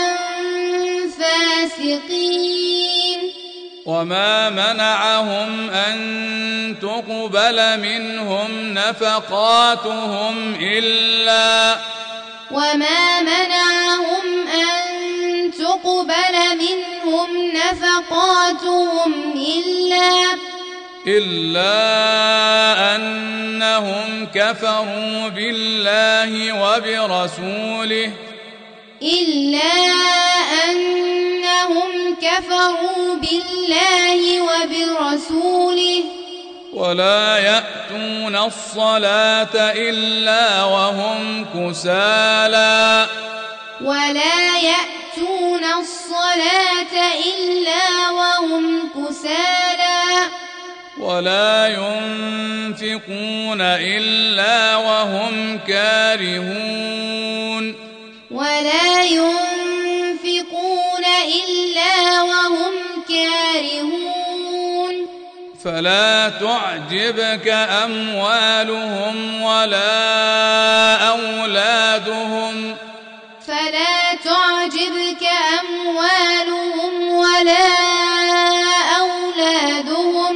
Speaker 2: فاسقين
Speaker 1: وما منعهم أن تقبل منهم نفقاتهم إلا
Speaker 2: وما منعهم أن تقبل منهم نفقاتهم إلا
Speaker 1: إلا أنهم كفروا بالله وبرسوله
Speaker 2: إلا أنهم كفروا بالله وبرسوله
Speaker 1: ولا يأتون الصلاة إلا وهم كسالى
Speaker 2: ولا يأتون الصلاة إلا وهم كسالى
Speaker 1: ولا ينفقون إلا وهم كارهون
Speaker 2: ولا ينفقون إلا وهم كارهون
Speaker 1: فلا تعجبك أموالهم ولا أولادهم
Speaker 2: فلا تعجبك أموالهم ولا أولادهم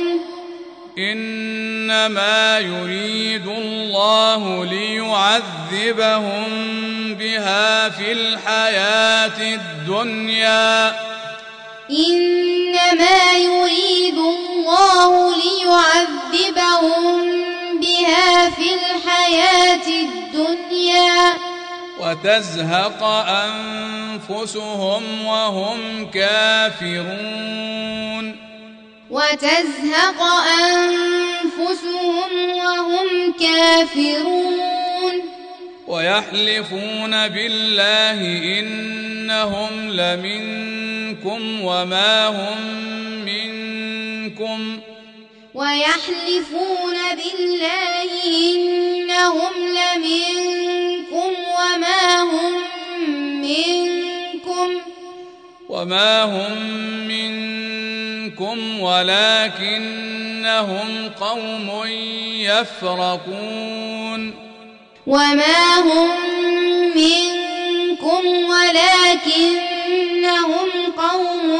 Speaker 1: إنما يريد الله ليعذبهم بها في الحياة الدنيا
Speaker 2: إنما يريد الله ليعذبهم بها في الحياة الدنيا
Speaker 1: وتزهق أنفسهم وهم كافرون
Speaker 2: وتزهق أنفسهم وهم كافرون
Speaker 1: ويحلفون بالله إنهم لمنكم وما هم منكم
Speaker 2: ويحلفون بالله إنهم لمنكم وما هم منكم
Speaker 1: وما هم منكم ولكنهم قوم يفرقون
Speaker 2: وما هم منكم منكم ولكنهم قوم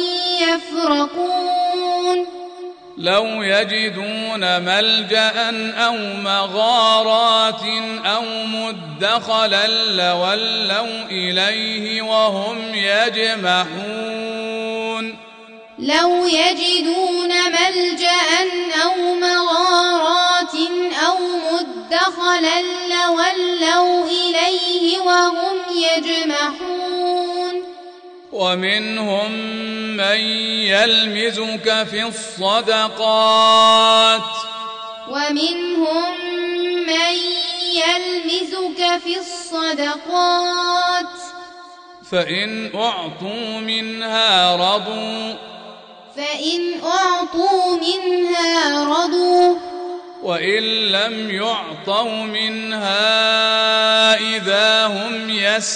Speaker 2: يفرقون
Speaker 1: لو يجدون ملجأ أو مغارات أو مدخلا لولوا إليه وهم يجمحون
Speaker 2: لو يجدون ملجأ أو مغارات أو مدخلا لولوا إليه وهم يجمحون
Speaker 1: ومنهم من يلمزك في الصدقات
Speaker 2: ومنهم من يلمزك في الصدقات
Speaker 1: فإن أعطوا منها رضوا
Speaker 2: فإن أعطوا منها رضوا
Speaker 1: وإن لم يعطوا منها إذا هم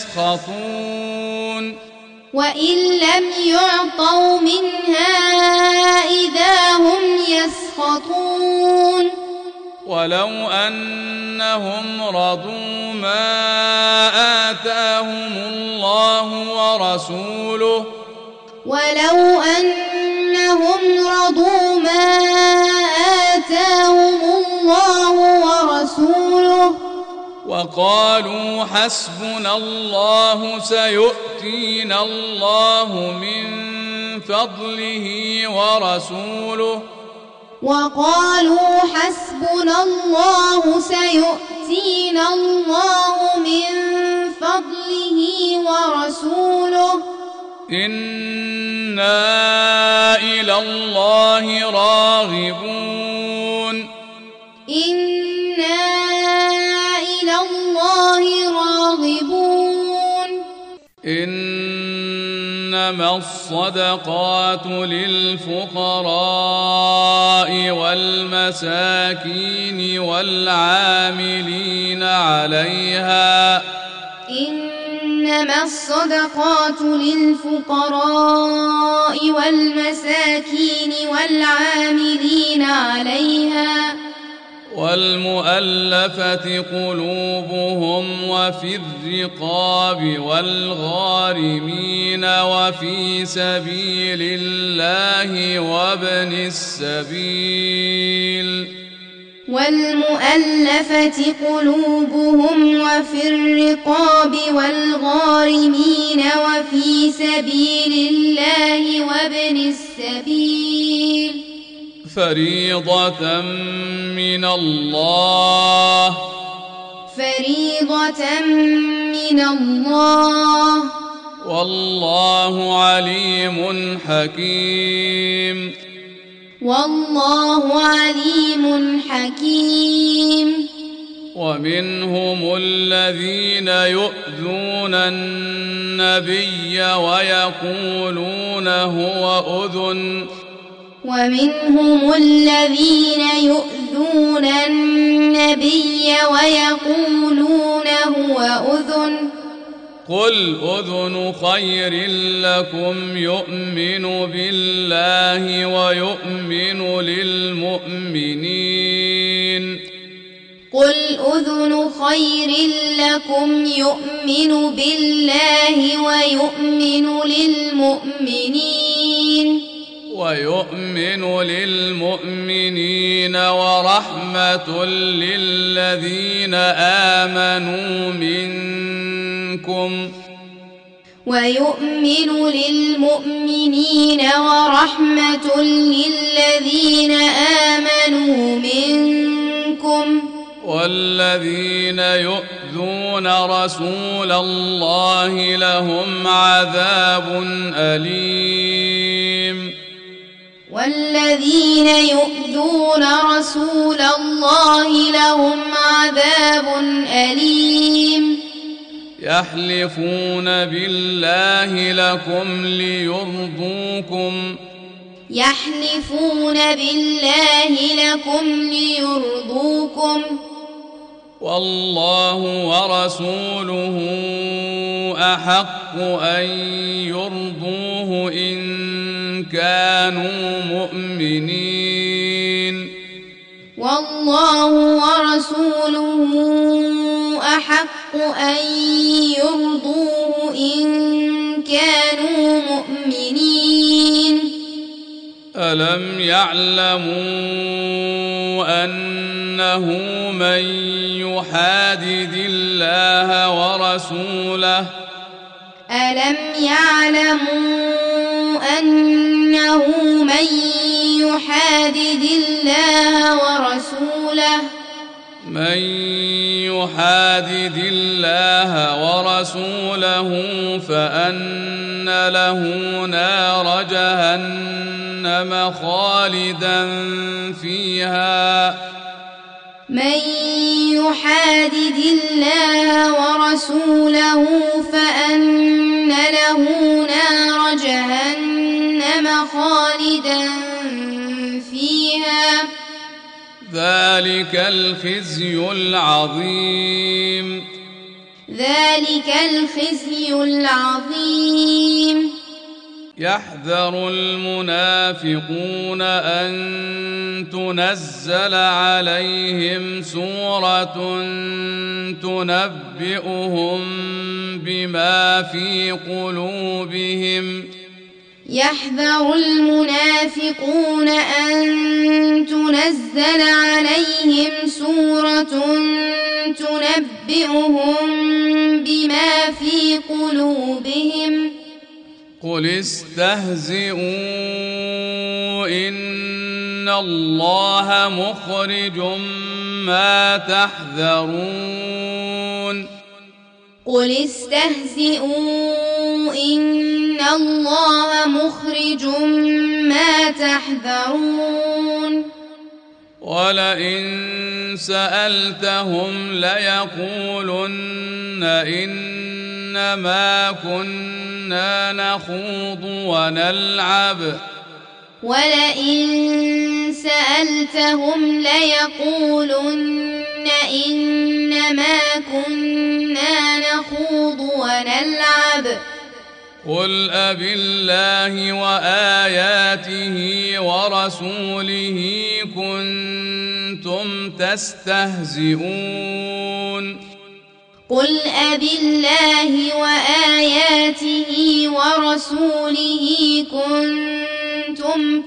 Speaker 1: يسخطون
Speaker 2: وإن لم يعطوا منها إذا هم يسخطون
Speaker 1: ولو أنهم رضوا ما آتاهم الله ورسوله
Speaker 2: ولو أنهم رضوا ما آتاهم الله ورسوله
Speaker 1: وقالوا حسبنا الله سيؤتينا الله من فضله ورسوله
Speaker 2: وقالوا حسبنا الله سيؤتينا الله من فضله ورسوله
Speaker 1: إنا إلى الله راغبون
Speaker 2: إنا إلى الله راغبون
Speaker 1: إنما الصدقات للفقراء والمساكين والعاملين عليها
Speaker 2: إنما الصدقات للفقراء والمساكين والعاملين عليها
Speaker 1: والمؤلفة قلوبهم وفي الرقاب والغارمين وفي سبيل الله وابن السبيل
Speaker 2: والمؤلفة قلوبهم وفي الرقاب والغارمين وفي سبيل الله وابن السبيل
Speaker 1: فريضة من الله
Speaker 2: فريضة من الله
Speaker 1: والله عليم حكيم
Speaker 2: والله عليم حكيم
Speaker 1: ومنهم الذين يؤذون النبي ويقولون هو أذن
Speaker 2: ومنهم الذين يؤذون النبي ويقولون هو أذن
Speaker 1: قل أذن خير لكم يؤمن بالله ويؤمن للمؤمنين
Speaker 2: قل أذن خير لكم يؤمن بالله ويؤمن للمؤمنين
Speaker 1: ويؤمن للمؤمنين ورحمة للذين آمنوا منكم
Speaker 2: ويؤمن للمؤمنين ورحمة للذين آمنوا منكم
Speaker 1: والذين يؤذون رسول الله لهم عذاب أليم
Speaker 2: والذين يؤذون رسول الله لهم عذاب أليم
Speaker 1: يحلفون بالله لكم ليرضوكم
Speaker 2: يحلفون بالله لكم ليرضوكم
Speaker 1: والله ورسوله أحق أن يرضوه إن كانوا مؤمنين
Speaker 2: والله ورسوله أحق أحق أن يرضوه إن كانوا مؤمنين
Speaker 1: ألم يعلموا أنه من يحادد الله ورسوله
Speaker 2: ألم يعلموا أنه من يحادد الله ورسوله
Speaker 1: من يحادد الله ورسوله فأن له نار جهنم خالدا فيها
Speaker 2: من يحادد الله ورسوله فأن له نار جهنم خالدا فيها
Speaker 1: ذلك الخزي العظيم
Speaker 2: ذلك الخزي العظيم
Speaker 1: يحذر المنافقون أن تنزل عليهم سورة تنبئهم بما في قلوبهم
Speaker 2: يحذر المنافقون أن تنزل عليهم سورة تنبئهم بما في قلوبهم
Speaker 1: قل استهزئوا إن الله مخرج ما تحذرون
Speaker 2: قل استهزئوا إن الله مخرج ما تحذرون
Speaker 1: ولئن سألتهم ليقولن إنما كنا نخوض ونلعب
Speaker 2: ولئن سألتهم ليقولن إنما كنا نخوض ونلعب
Speaker 1: قل أبالله وآياته ورسوله كنتم تستهزئون
Speaker 2: قل أبالله وآياته ورسوله كنتم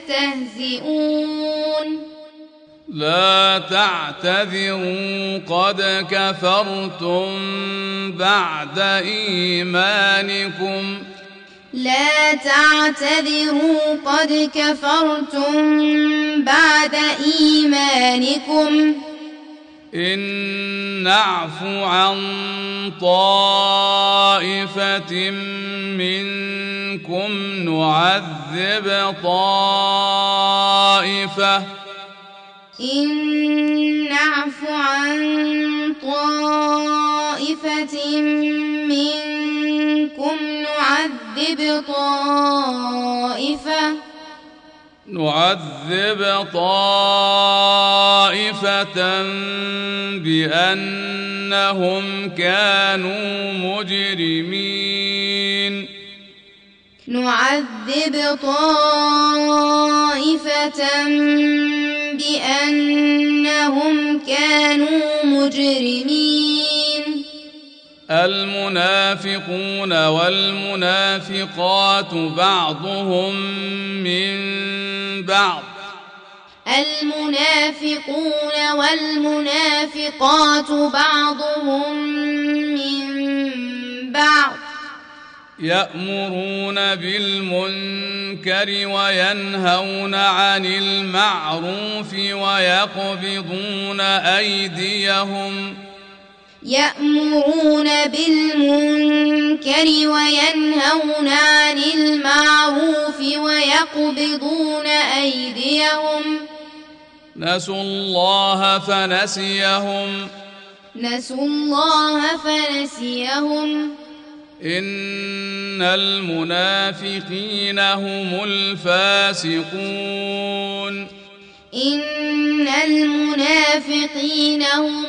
Speaker 2: تستهزئون
Speaker 1: لا تعتذروا قد كفرتم بعد إيمانكم
Speaker 2: لا تعتذروا قد كفرتم بعد إيمانكم
Speaker 1: إن نعف عن طائفة منكم نعذب طائفة
Speaker 2: إن نعف عن طائفة منكم نعذب طائفة
Speaker 1: نعذب طائفة بأنهم كانوا مجرمين
Speaker 2: نعذب طائفة بأنهم كانوا مجرمين
Speaker 1: المنافقون والمنافقات بعضهم من بعض
Speaker 2: المنافقون والمنافقات بعضهم من بعض
Speaker 1: يأمرون بالمنكر وينهون عن المعروف ويقبضون أيديهم
Speaker 2: يأمرون بالمنكر وينهون عن المعروف ويقبضون أيديهم
Speaker 1: نسوا الله فنسيهم
Speaker 2: نسوا الله فنسيهم
Speaker 1: إن المنافقين هم الفاسقون
Speaker 2: إن المنافقين هم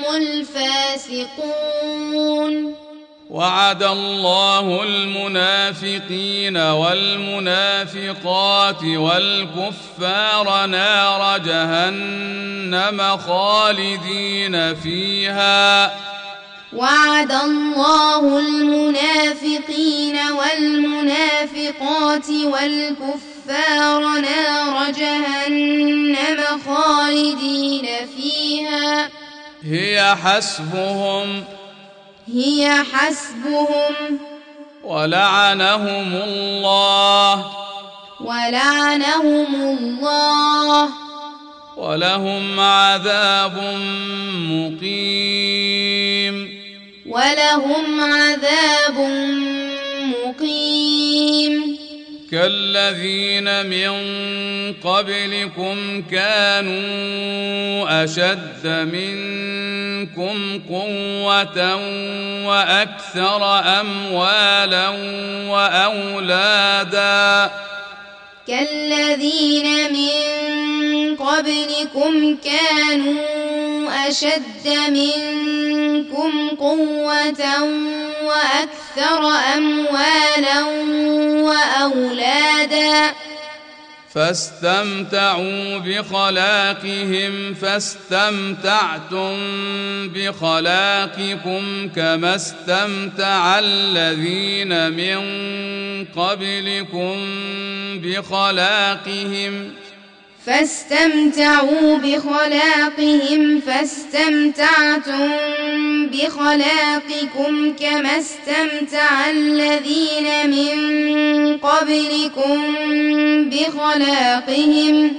Speaker 2: الفاسقون
Speaker 1: وعد الله المنافقين والمنافقات والكفار نار جهنم خالدين فيها
Speaker 2: وعد الله المنافقين والمنافقات والكفار نار جهنم خالدين فيها
Speaker 1: هي حسبهم
Speaker 2: هي حسبهم
Speaker 1: ولعنهم الله
Speaker 2: ولعنهم الله
Speaker 1: ولهم عذاب مقيم
Speaker 2: ولهم عذاب مقيم
Speaker 1: كالذين من قبلكم كانوا أشد منكم قوة وأكثر أموالا وأولادا
Speaker 2: كالذين من قبلكم كانوا أشد منكم قوة وأكثر أموالا وأولادا
Speaker 1: فاستمتعوا بخلاقهم فاستمتعتم بخلاقكم كما استمتع الذين من قبلكم بخلاقهم
Speaker 2: فاستمتعوا بخلاقهم فاستمتعتم بخلاقكم كما استمتع الذين من قبلكم بخلاقهم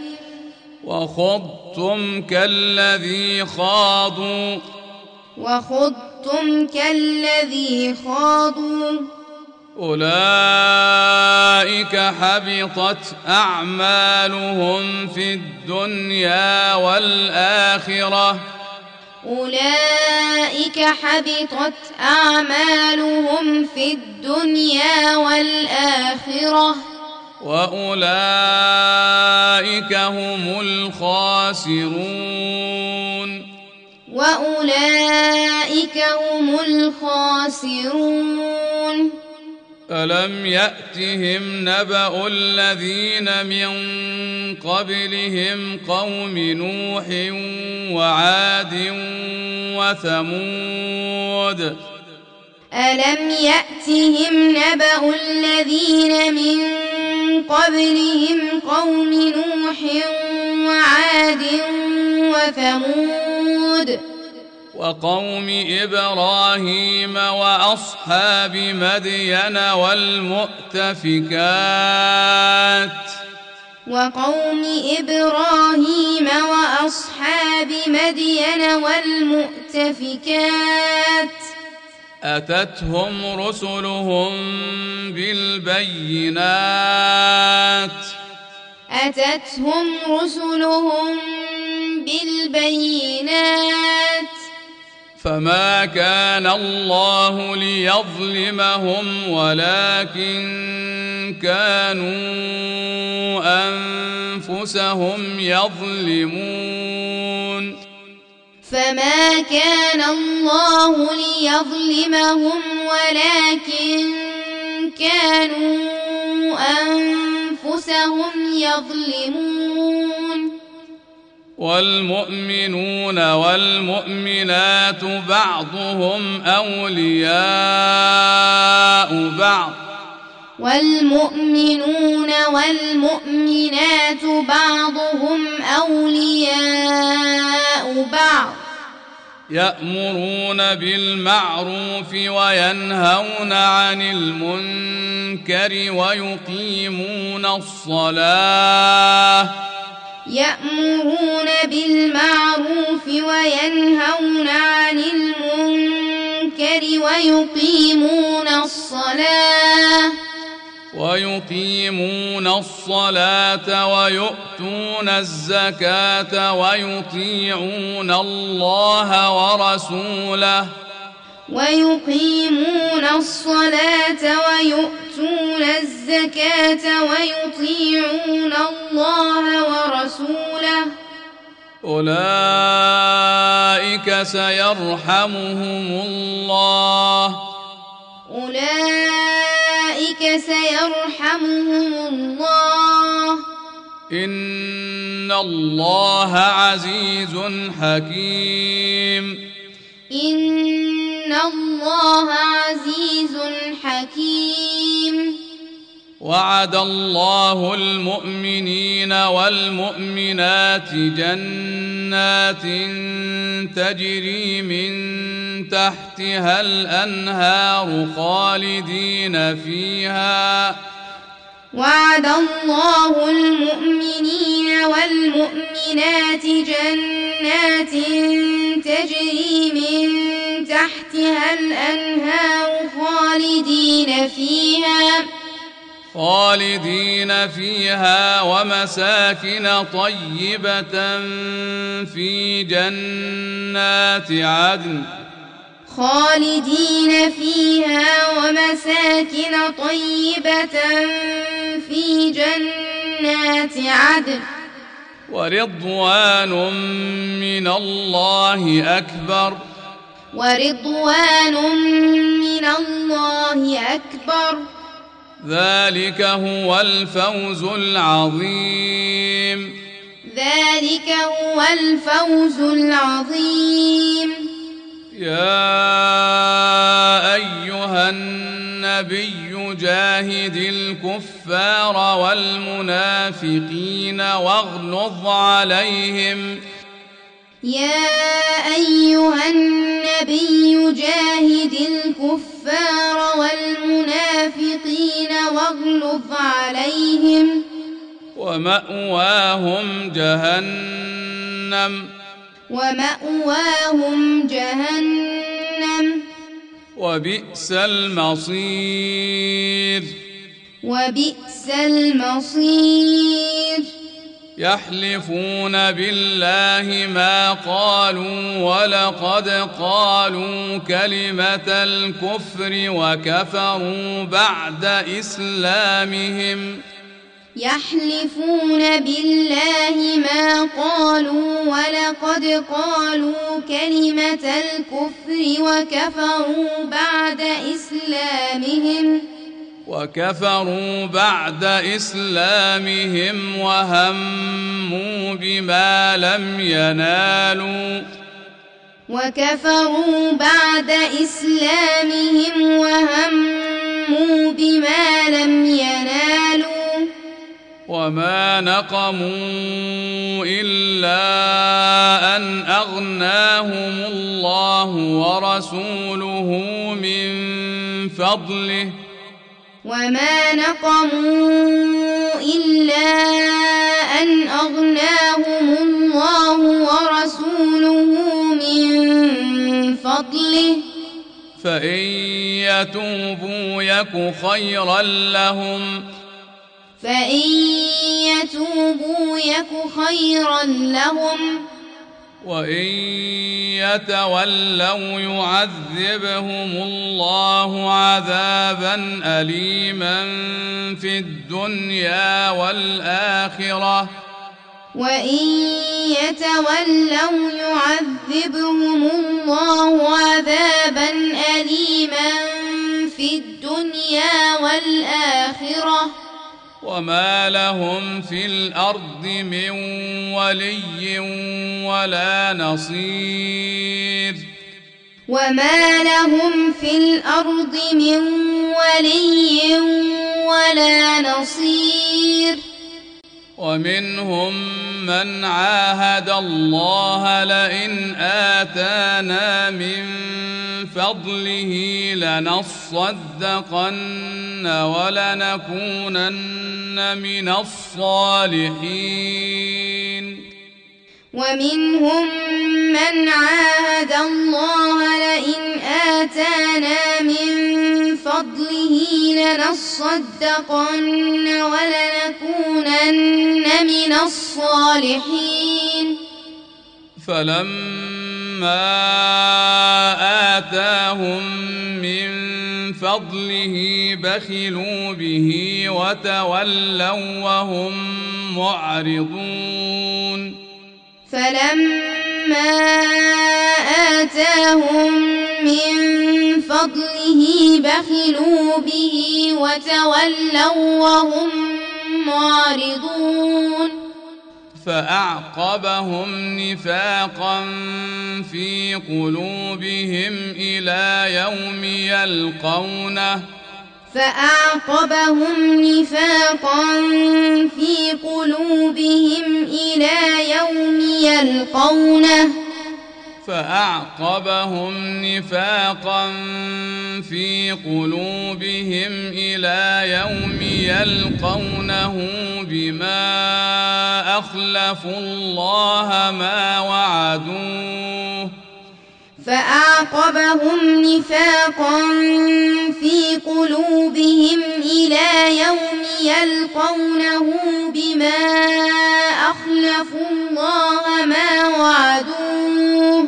Speaker 1: وخضتم كالذي خاضوا
Speaker 2: وخضتم كالذي خاضوا
Speaker 1: أولئك حبطت أعمالهم في الدنيا والآخرة
Speaker 2: أولئك حبطت أعمالهم في الدنيا والآخرة
Speaker 1: وأولئك هم الخاسرون
Speaker 2: وأولئك هم الخاسرون
Speaker 1: ألم يأتهم نبأ الذين من قبلهم قوم نوح وعاد وثمود
Speaker 2: ألم يأتهم نبأ الذين من قبلهم قوم نوح وعاد وثمود
Speaker 1: وقوم إبراهيم وأصحاب مدين والمؤتفكات
Speaker 2: وقوم إبراهيم وأصحاب مدين والمؤتفكات
Speaker 1: أتتهم رسلهم بالبينات
Speaker 2: أتتهم رسلهم بالبينات
Speaker 1: فما كان الله ليظلمهم ولكن كانوا أنفسهم يظلمون
Speaker 2: فما كان الله ليظلمهم ولكن كانوا أنفسهم يظلمون
Speaker 1: والمؤمنون والمؤمنات بعضهم أولياء بعض
Speaker 2: والمؤمنون والمؤمنات بعضهم أولياء بعض
Speaker 1: يأمرون بالمعروف وينهون عن المنكر ويقيمون الصلاة
Speaker 2: يأمرون بالمعروف وينهون عن المنكر ويقيمون الصلاة
Speaker 1: ويقيمون الصلاة ويؤتون الزكاة ويطيعون الله ورسوله
Speaker 2: ويقيمون الصلاة ويؤتون الزكاة ويطيعون الله ورسوله
Speaker 1: أولئك سيرحمهم الله
Speaker 2: أولئك سيرحمهم الله
Speaker 1: إن الله عزيز حكيم
Speaker 2: إن إن الله عزيز حكيم.
Speaker 1: وعد الله المؤمنين والمؤمنات جنات تجري من تحتها الأنهار خالدين فيها.
Speaker 2: وعد الله المؤمنين والمؤمنات جنات تجري من تحتها الأنهار خالدين فيها
Speaker 1: خالدين فيها ومساكن طيبة في جنات عدن
Speaker 2: خالدين فيها ومساكن طيبة في جنات عدن
Speaker 1: ورضوان من الله أكبر
Speaker 2: ورضوان من الله أكبر
Speaker 1: ذلك هو الفوز العظيم.
Speaker 2: ذلك هو الفوز العظيم.
Speaker 1: يا أيها النبي جاهد الكفار والمنافقين واغلظ عليهم.
Speaker 2: يا أيها النبي جاهد الكفار والمنافقين واغلظ عليهم.
Speaker 1: ومأواهم جهنم
Speaker 2: ومأواهم جهنم
Speaker 1: وبئس المصير.
Speaker 2: وبئس المصير.
Speaker 1: يحلفون بالله ما قالوا ولقد قالوا كلمة الكفر وكفروا بعد إسلامهم.
Speaker 2: يحلفون بالله ما قالوا ولقد قالوا كلمة الكفر وكفروا بعد إسلامهم
Speaker 1: وكفروا بعد إسلامهم وهموا بما لم ينالوا
Speaker 2: وكفروا بعد إسلامهم وهموا بما لم ينالوا
Speaker 1: وما نقموا إلا أن أغناهم الله ورسوله من فضله
Speaker 2: وما نقموا إلا أن أغناهم الله ورسوله من فضله
Speaker 1: فإن يتوبوا يك خيرا لهم
Speaker 2: فإن يتوبوا يك خيرا لهم
Speaker 1: وإن يتولوا يعذبهم الله عذابا أليما في الدنيا والآخرة
Speaker 2: وإن يتولوا يعذبهم الله عذابا أليما في الدنيا والآخرة
Speaker 1: وما لهم في الأرض من ولي ولا نصير
Speaker 2: وما لهم في الأرض من ولي ولا نصير
Speaker 1: ومنهم من عاهد الله لئن آتانا من فضله لنصدقن ولنكونن من الصالحين
Speaker 2: ومنهم من عاهد الله لئن آتانا من فضله لنصدقن ولنكونن من الصالحين
Speaker 1: فلما آتاهم من فضله بخلوا به وتولوا وهم معرضون
Speaker 2: فلما آتاهم من فضله بخلوا به وتولوا وهم معرضون
Speaker 1: فأعقبهم نفاقا في قلوبهم إلى يوم يلقونه
Speaker 2: فأعقبهم نفاقا في قلوبهم إلى يوم يلقونه
Speaker 1: فأعقبهم نفاقا في قلوبهم إلى يوم يلقونه بما أخلفوا الله ما وعدوه
Speaker 2: فأعقبهم نفاقا في قلوبهم إلى يوم يلقونه بما أخلفوا الله ما وعدوه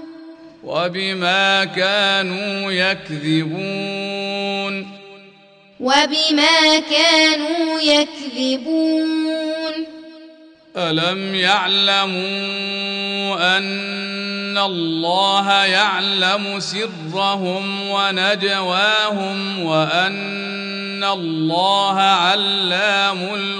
Speaker 1: وبما كانوا يكذبون
Speaker 2: وبما كانوا يكذبون
Speaker 1: ألم يعلموا أن الله يعلم سرهم ونجواهم وأن الله علام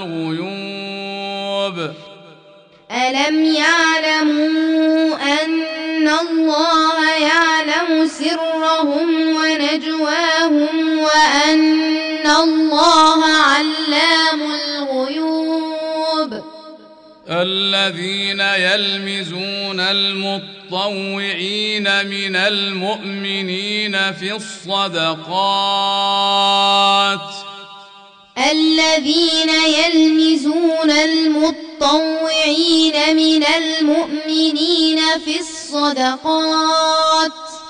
Speaker 1: الغيوب
Speaker 2: ألم يعلموا أن الله يعلم سرهم ونجواهم وأن الله علام الغيوب
Speaker 1: الذين يلمزون المطوعين من المؤمنين في الصدقات
Speaker 2: الذين يلمزون المطوعين من المؤمنين في الصدقات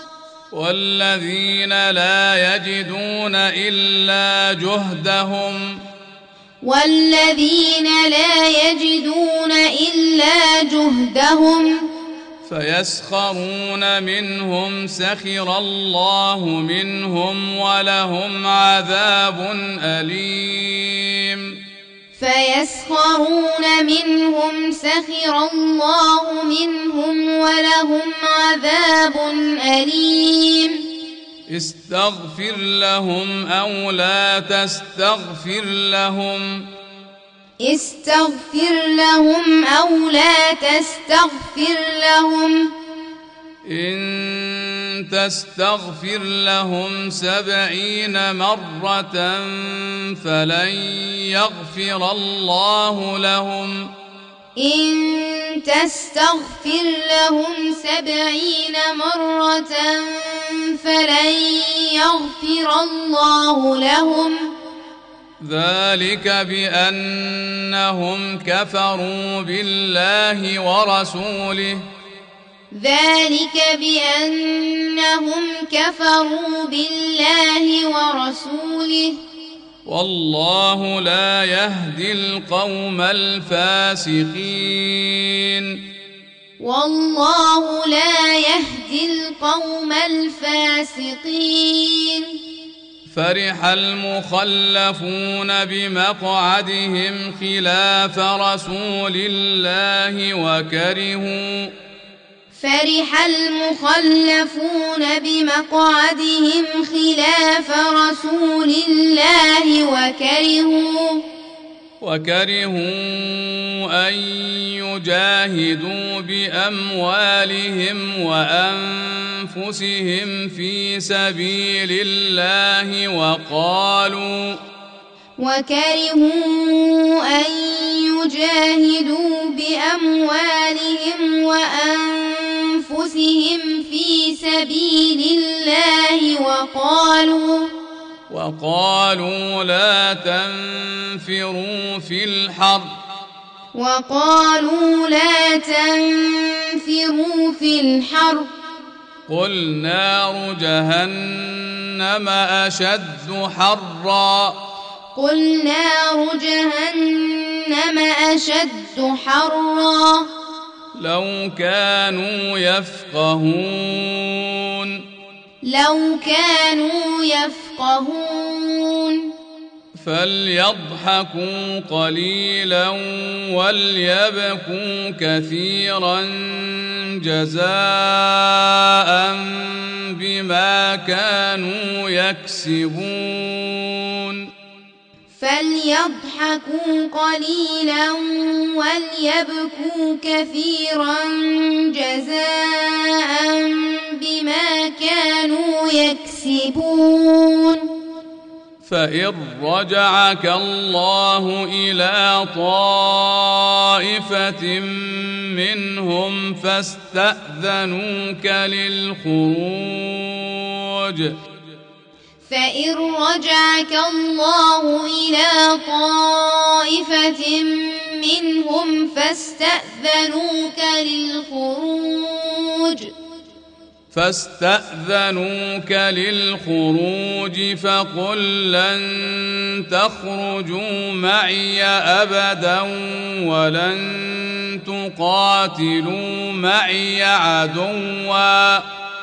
Speaker 1: والذين لا يجدون إلا جهدهم
Speaker 2: والذين لا يجدون إلا جهدهم
Speaker 1: فيسخرون منهم سخر الله منهم ولهم عذاب أليم
Speaker 2: فيسخرون منهم سخر الله منهم ولهم عذاب أليم
Speaker 1: استغفر لهم أو لا تستغفر لهم
Speaker 2: استغفر لهم أو لا تستغفر لهم
Speaker 1: إن تستغفر لهم سبعين مرة فلن يغفر الله لهم
Speaker 2: إن تستغفر لهم سبعين مرة فلن يغفر الله لهم
Speaker 1: ذلك بأنهم كفروا بالله ورسوله
Speaker 2: ذلك بأنهم كفروا بالله ورسوله
Speaker 1: والله لا يهدي القوم الفاسقين
Speaker 2: والله لا يهدي القوم الفاسقين
Speaker 1: فرح المخلفون بمقعدهم خلاف رسول الله وكرهوا
Speaker 2: فرح المخلفون بمقعدهم خلاف رسول الله وكرهوا
Speaker 1: وكرهوا أن يجاهدوا بأموالهم وأنفسهم في سبيل الله وقالوا
Speaker 2: وكرهوا أن يجاهدوا بأموالهم وأنفسهم في سبيل الله وقالوا
Speaker 1: وقالوا لا تنفروا في الحر
Speaker 2: وقالوا لا تنفروا في الحر
Speaker 1: قل نار جهنم أشد حرا
Speaker 2: قل نار جهنم أشد حرا
Speaker 1: لو كانوا يفقهون
Speaker 2: لو كانوا يفقهون
Speaker 1: فليضحكوا قليلا وليبكوا كثيرا جزاء بما كانوا يكسبون
Speaker 2: فليضحكوا قليلا وليبكوا كثيرا جزاء بما كانوا يكسبون.
Speaker 1: فإن رجعك الله إلى طائفة منهم فاستأذنوك للخروج
Speaker 2: فإن رجعك الله إلى طائفة منهم فاستأذنوك للخروج
Speaker 1: فاستأذنوك للخروج فقل لن تخرجوا معي أبدا ولن تقاتلوا معي عدوا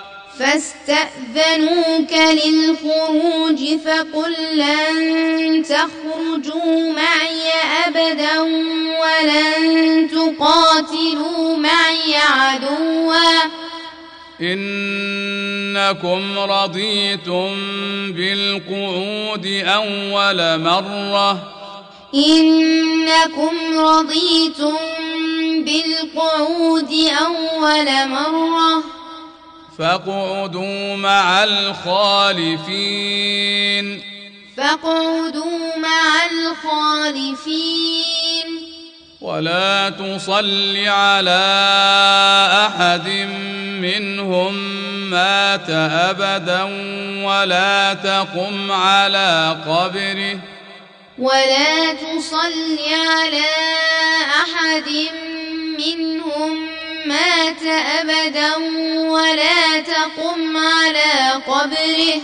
Speaker 2: فاستأذنوك للخروج فقل لن تخرجوا معي أبدا ولن تقاتلوا معي عدوا
Speaker 1: إنكم رضيتم بالقعود أول مرة
Speaker 2: إنكم رضيتم بالقعود أول مرة
Speaker 1: فاقعدوا مع الخالفين
Speaker 2: فاقعدوا مع الخالفين
Speaker 1: ولا تصل على أحد منهم مات أبدا ولا تقم على قبره
Speaker 2: ولا تصل على أحد منهم مات أبدا ولا تقم على قبره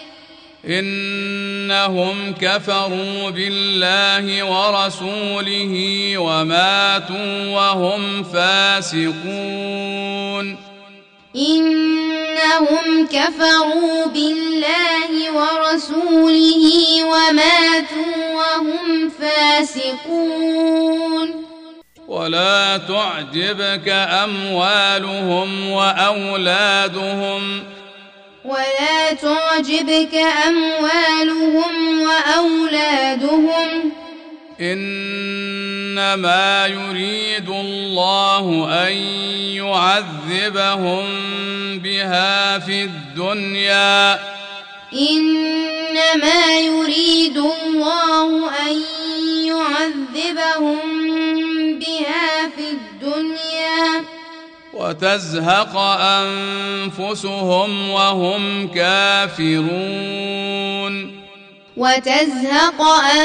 Speaker 1: إنهم كفروا بالله ورسوله وماتوا وهم فاسقون
Speaker 2: إنهم كفروا بالله ورسوله وماتوا وهم فاسقون
Speaker 1: ولا تعجبك أموالهم وأولادهم
Speaker 2: ولا تعجبك أموالهم وأولادهم
Speaker 1: إنما يريد الله أن يعذبهم بها في الدنيا
Speaker 2: إنما يريد الله أن يعذبهم بها في الدنيا
Speaker 1: وتزهق أنفسهم وهم كافرون
Speaker 2: وتزهق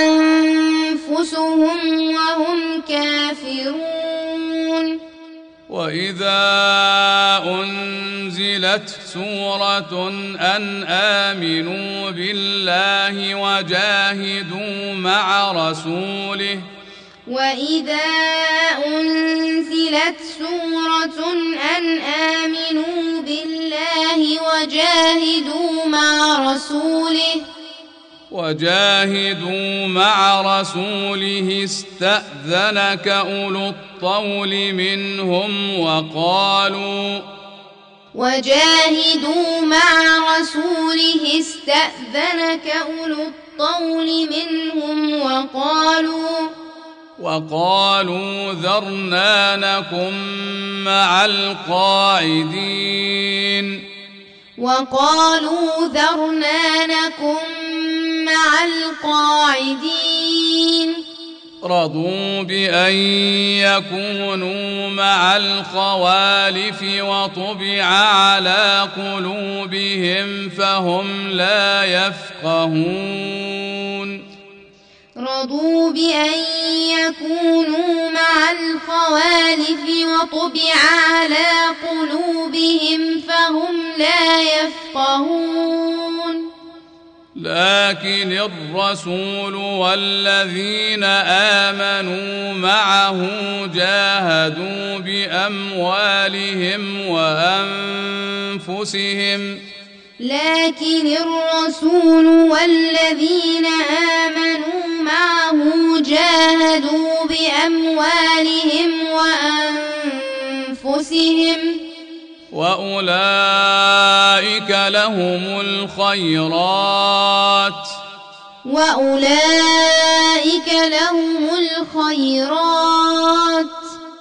Speaker 2: أنفسهم وهم كافرون
Speaker 1: وإذا أنزلت سورة أن آمنوا بالله وجاهدوا مع رسوله
Speaker 2: وإذا أنزلت سورة أن آمنوا بالله وجاهدوا مع رسوله
Speaker 1: وجاهدوا مع رسوله استأذنك أولو الطول منهم وقالوا
Speaker 2: وجاهدوا مع رسوله استأذنك أولو الطول منهم وقالوا
Speaker 1: وقالوا ذرنا نكن مع القاعدين
Speaker 2: وقالوا ذرنا نكن مع القاعدين
Speaker 1: رضوا بأن يكونوا مع الخوالف وطبع على قلوبهم فهم لا يفقهون
Speaker 2: رضوا بأن يكونوا مع الخوالف وطبع على قلوبهم فهم لا يفقهون
Speaker 1: لكن الرسول والذين آمنوا معه جاهدوا بأموالهم وأنفسهم
Speaker 2: لكن الرسول والذين آمنوا معه جاهدوا بأموالهم وأنفسهم
Speaker 1: وأولئك لهم الخيرات
Speaker 2: وأولئك لهم الخيرات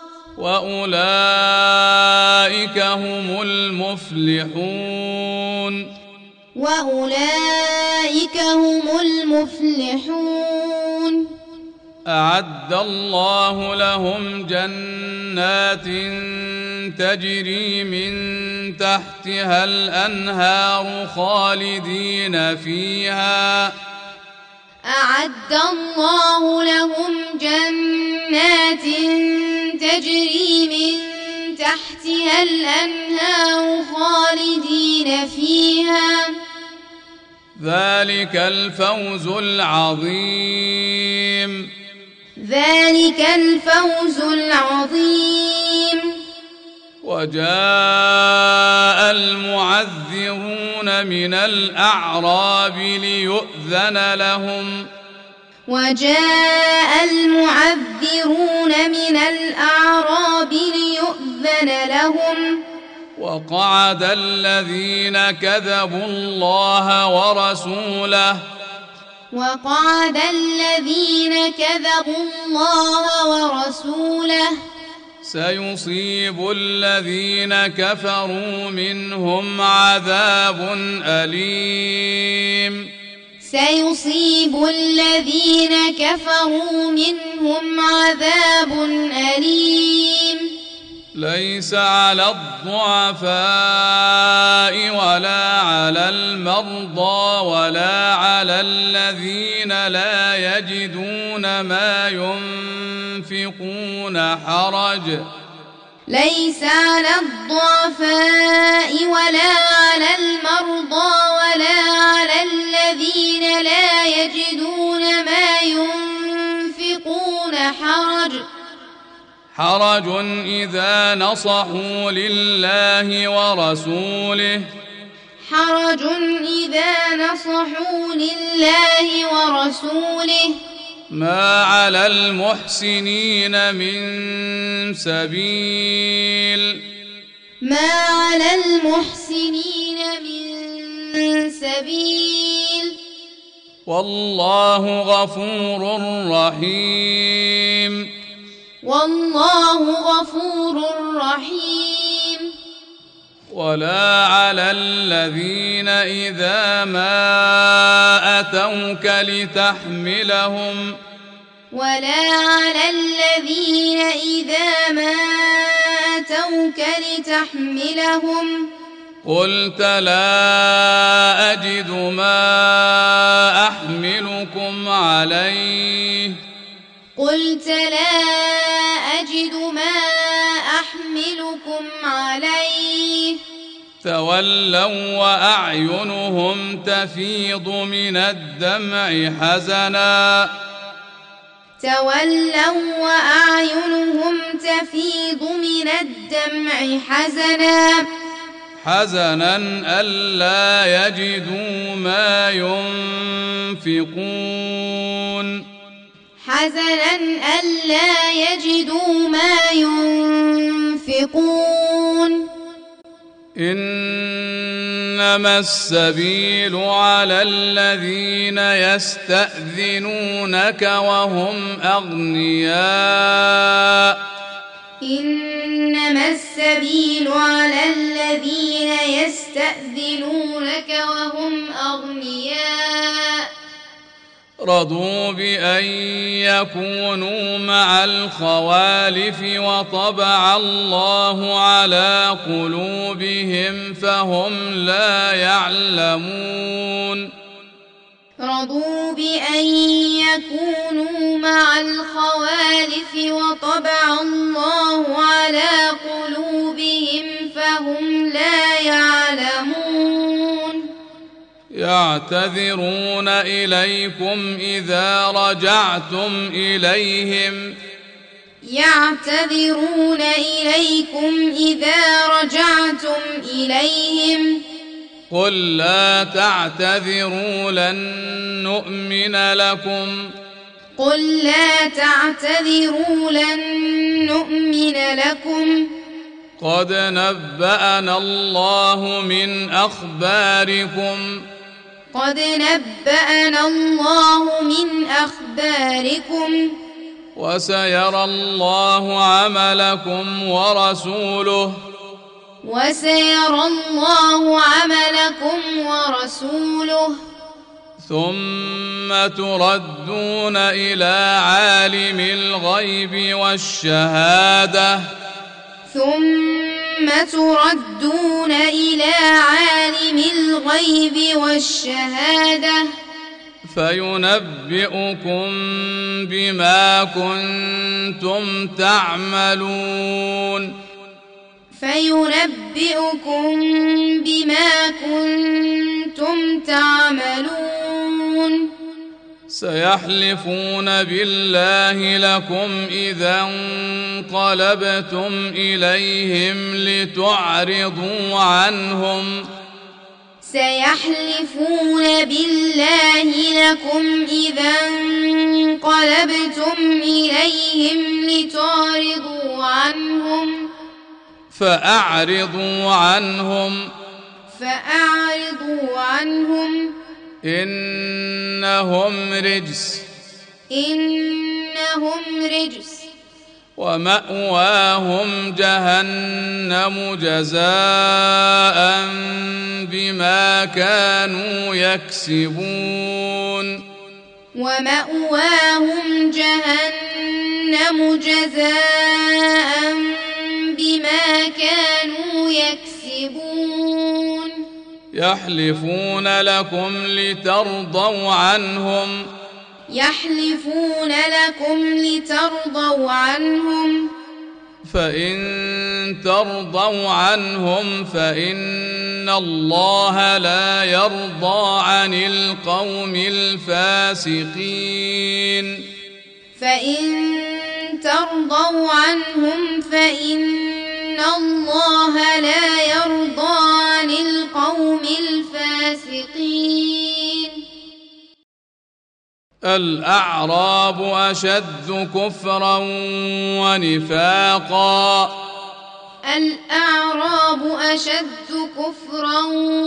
Speaker 1: وأولئك هم المفلحون
Speaker 2: وأولئك هم المفلحون
Speaker 1: أعد الله لهم جنات تجري من تحتها الأنهار خالدين فيها
Speaker 2: أعد الله لهم جنات تجري من تحتها الأنهار خالدين فيها
Speaker 1: ذلك الفوز العظيم
Speaker 2: ذلك الفوز العظيم
Speaker 1: وجاء المعذرون من الأعراب ليؤذن لهم
Speaker 2: وجاء المعذرون من الأعراب ليؤذن لهم
Speaker 1: وقعد الذين كذبوا الله ورسوله
Speaker 2: وقعد الذين كذبوا الله ورسوله
Speaker 1: سيصيب الذين كفروا منهم عذاب أليم
Speaker 2: سيصيب الذين كفروا منهم عذاب أليم
Speaker 1: ليس على الضعفاء ولا على المرضى ولا على الذين لا يجدون ما ينفقون حرج
Speaker 2: ليس على الضعفاء ولا على المرضى ولا على الذين لا يجدون ما ينفقون حرج
Speaker 1: حرج إذا نصحوا لله ورسوله
Speaker 2: حرج إذا نصحوا لله ورسوله
Speaker 1: ما على المحسنين من سبيل
Speaker 2: ما على المحسنين من سبيل
Speaker 1: والله غفور رحيم
Speaker 2: والله غفور رحيم
Speaker 1: ولا على الذين إذا ما أتوك لتحملهم
Speaker 2: ولا على الذين إذا ما أتوك لتحملهم
Speaker 1: قلت لا أجد ما أحملكم عليه
Speaker 2: قلت لا أجد ما أحملكم عليه
Speaker 1: تولوا وأعينهم تفيض من الدمع حزنا
Speaker 2: تولوا وأعينهم تفيض من الدمع حزنا
Speaker 1: حزنا ألا يجدوا ما ينفقون
Speaker 2: حزنا ألا يجدوا ما ينفقون
Speaker 1: إنما السبيل على الذين يستأذنونك وهم أغنياء
Speaker 2: إنما السبيل على الذين يستأذنونك وهم أغنياء
Speaker 1: رضوا بأن يكونوا مع الخوالف وطبع الله على قلوبهم فهم لا يعلمون
Speaker 2: رضوا بأن يكونوا مع الخوالف وطبع الله على قلوبهم فهم لا يعلمون
Speaker 1: يعتذرون إليكم إذا رجعتم إليهم
Speaker 2: يعتذرون إليكم إذا رجعتم إليهم
Speaker 1: قل لا تعتذروا لن نؤمن لكم
Speaker 2: قل لا تعتذروا لن نؤمن لكم
Speaker 1: قد نبأنا الله من أخباركم
Speaker 2: قد نبأنا الله من أخباركم
Speaker 1: وسيرى الله عملكم ورسوله
Speaker 2: وسيرى الله عملكم ورسوله
Speaker 1: ثم تردون إلى عالم الغيب والشهادة
Speaker 2: ثم تردون إلى عالم الغيب والشهادة
Speaker 1: فينبئكم بما كنتم تعملون
Speaker 2: فينبئكم بما كنتم تعملون
Speaker 1: سيحلفون بالله لكم إذا انقلبتم إليهم لتعرضوا عنهم
Speaker 2: سيحلفون بالله لكم إذا انقلبتم إليهم لتعرضوا عنهم
Speaker 1: فأعرضوا عنهم
Speaker 2: فأعرضوا عنهم
Speaker 1: إنهم رجس
Speaker 2: إنهم رجس
Speaker 1: ومأواهم جهنم جزاء بما كانوا يكسبون
Speaker 2: ومأواهم جهنم جزاء بما كانوا يكسبون
Speaker 1: يحلفون لكم لترضوا عنهم
Speaker 2: يحلفون لكم لترضوا عنهم
Speaker 1: فإن ترضوا عنهم فإن الله لا يرضى عن القوم الفاسقين
Speaker 2: فإن ترضوا عنهم فإن الله لا يرضى عن القوم الفاسقين
Speaker 1: الأعراب أشد كفرا ونفاقا
Speaker 2: الأعراب أشد كفرا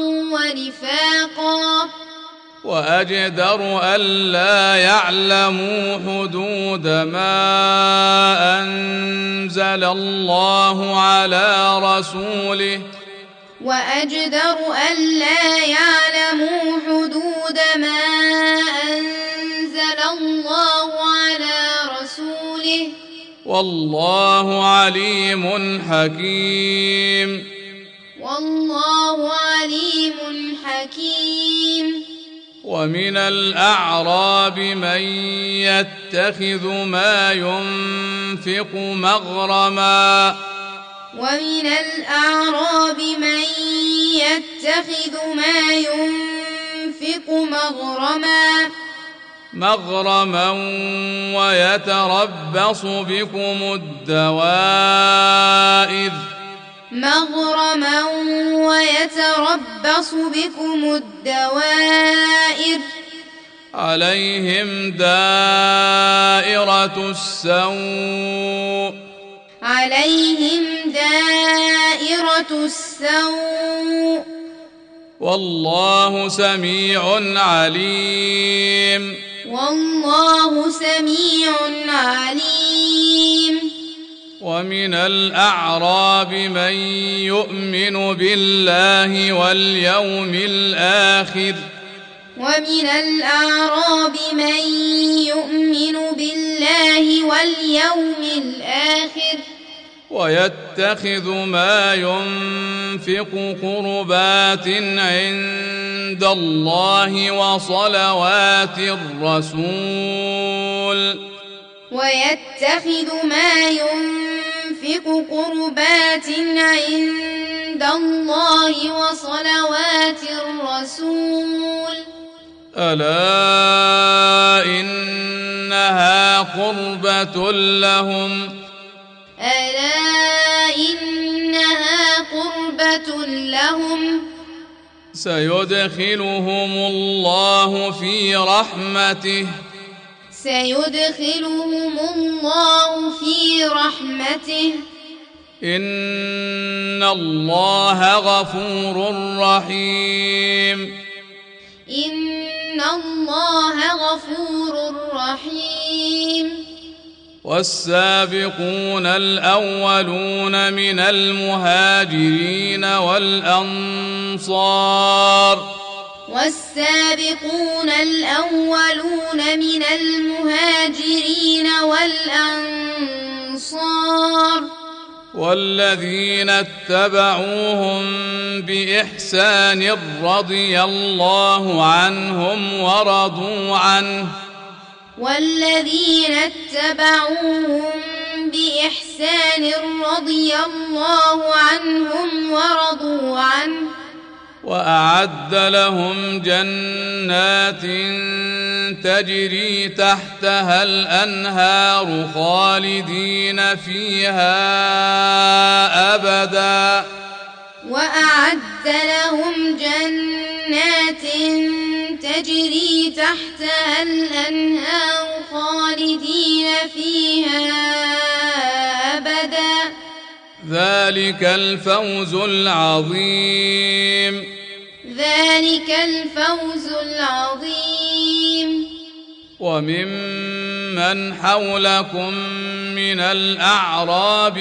Speaker 2: ونفاقا
Speaker 1: وأجدر ألا يعلموا حدود ما أنزل الله على رسوله
Speaker 2: وأجدر ألا يعلموا حدود ما أنزل الله على رسوله
Speaker 1: والله عليم حكيم
Speaker 2: والله عليم حكيم
Speaker 1: ومن الأعراب من يتخذ ما ينفق مغرما
Speaker 2: ومن الأعراب من يتخذ ما ينفق مغرما
Speaker 1: مغرما ويتربص بكم الدوائر
Speaker 2: مغرما ويتربص بكم الدوائر
Speaker 1: عليهم دائرة السوء
Speaker 2: عليهم دائرة السوء
Speaker 1: والله سميع عليم
Speaker 2: والله سميع عليم
Speaker 1: ومن الأعراب من يؤمن بالله واليوم الآخر
Speaker 2: ومن الأعراب من يؤمن بالله واليوم الآخر
Speaker 1: ويتخذ ما ينفق قربات عند الله وصلوات الرسول
Speaker 2: ويتخذ ما ينفق قربات عند الله وصلوات الرسول
Speaker 1: ألا إنها قربة لهم
Speaker 2: ألا إنها قربة لهم
Speaker 1: سيدخلهم الله في رحمته
Speaker 2: سيدخلهم الله في رحمته
Speaker 1: إن الله غفور رحيم
Speaker 2: إن الله غفور رحيم
Speaker 1: والسابقون الأولون من المهاجرين والأنصار
Speaker 2: والسابقون الأولون من المهاجرين والأنصار
Speaker 1: والذين اتبعوهم بإحسان رضي الله عنهم ورضوا عنه
Speaker 2: والذين اتبعوهم بإحسان رضي الله عنهم ورضوا عنه
Speaker 1: وأعد لهم جنات تجري تحتها الأنهار خالدين فيها أبدا
Speaker 2: وأعد لهم جنات تجري تحتها الأنهار خالدين فيها أبدا
Speaker 1: ذلك الفوز العظيم
Speaker 2: ذلك الفوز العظيم
Speaker 1: وممن حولكم من الأعراب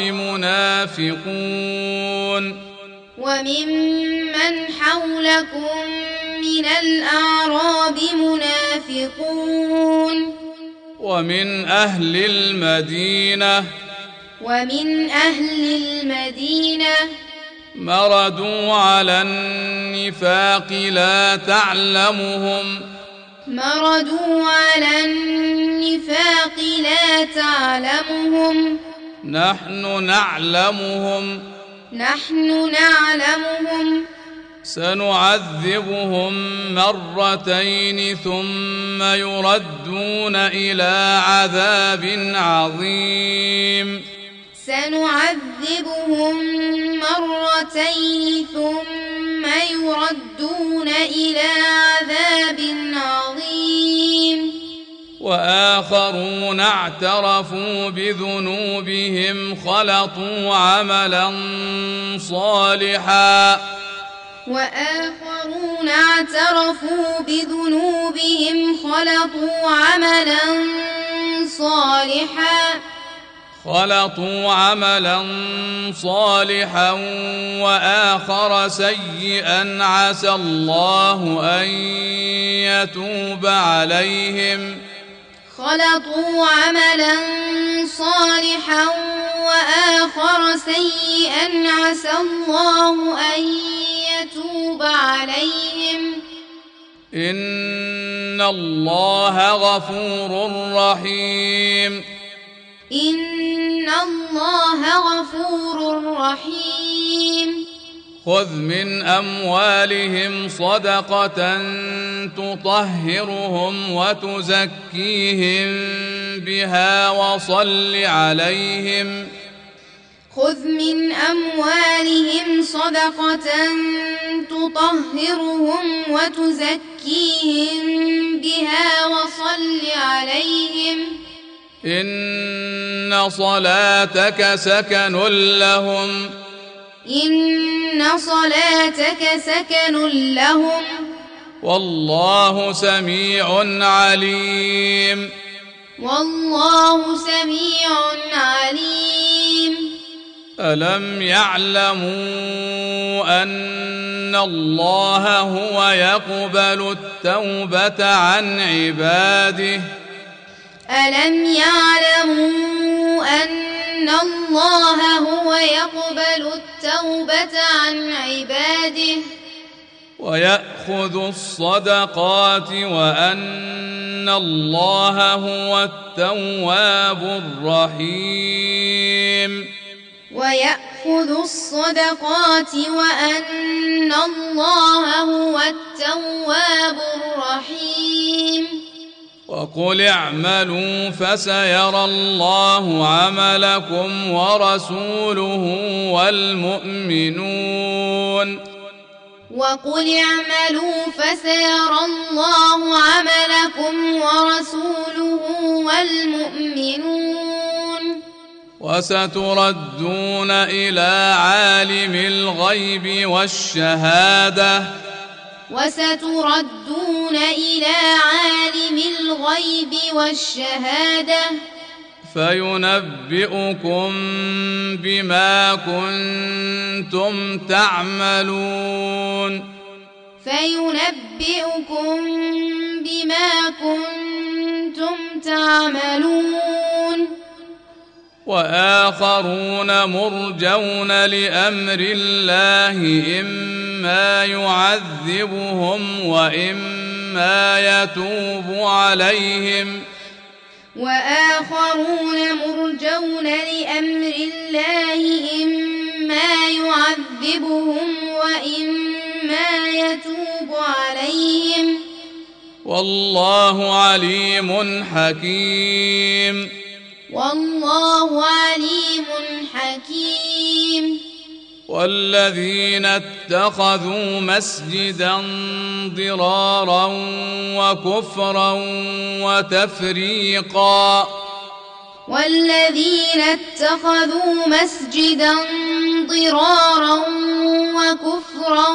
Speaker 1: منافقون
Speaker 2: وممن حولكم من الأعراب منافقون
Speaker 1: ومن أهل المدينة
Speaker 2: ومن أهل المدينة
Speaker 1: مردوا على النفاق لا تعلمهم
Speaker 2: مردوا على النفاق لا تعلمهم
Speaker 1: نحن نعلمهم
Speaker 2: نحن نعلمهم
Speaker 1: سنعذبهم مرتين ثم يردون إلى عذاب عظيم
Speaker 2: سنعذبهم مرتين ثم يردون إلى عذاب عظيم
Speaker 1: وآخرون اعترفوا بذنوبهم خلطوا عملا صالحا
Speaker 2: وآخرون اعترفوا بذنوبهم خلطوا عملا صالحا
Speaker 1: خلطوا عملا صالحا وآخر سيئا عسى الله أن يتوب عليهم
Speaker 2: خلطوا عملا صالحا وآخر سيئا عسى الله أن يتوب عليهم
Speaker 1: إن الله غفور رحيم
Speaker 2: إن الله غفور رحيم
Speaker 1: خذ من أموالهم صدقة تطهرهم وتزكيهم بها وصل عليهم
Speaker 2: خذ من أموالهم صدقة تطهرهم وتزكيهم بها وصل عليهم
Speaker 1: إن صلاتك سكن لهم
Speaker 2: إن صلاتك سكن لهم
Speaker 1: والله سميع عليم
Speaker 2: والله سميع عليم
Speaker 1: ألم يعلموا أن الله هو يقبل التوبة عن عباده
Speaker 2: ألم يعلموا أن الله هو يقبل التوبة عن عباده
Speaker 1: ويأخذ الصدقات وأن الله هو التواب الرحيم
Speaker 2: ويأخذ الصدقات وأن الله هو التواب الرحيم
Speaker 1: وقل اعملوا فسيرى الله عملكم ورسوله والمؤمنون
Speaker 2: وقل اعملوا فسيرى الله عملكم ورسوله والمؤمنون
Speaker 1: وستردون إلى عالم الغيب والشهادة
Speaker 2: وستردون إلى عالم الغيب والشهادة
Speaker 1: فينبئكم بما كنتم تعملون
Speaker 2: فينبئكم بما كنتم تعملون
Speaker 1: وآخرون مرجون لأمر الله إما يعذبهم وإما يتوب عليهم
Speaker 2: وآخرون مرجون لأمر الله إما يعذبهم وإما يتوب عليهم
Speaker 1: والله عليم حكيم
Speaker 2: والله عليم حكيم
Speaker 1: والذين اتخذوا مسجدا ضرارا وكفرا وتفريقا
Speaker 2: والذين اتخذوا مسجدا ضرارا وكفرا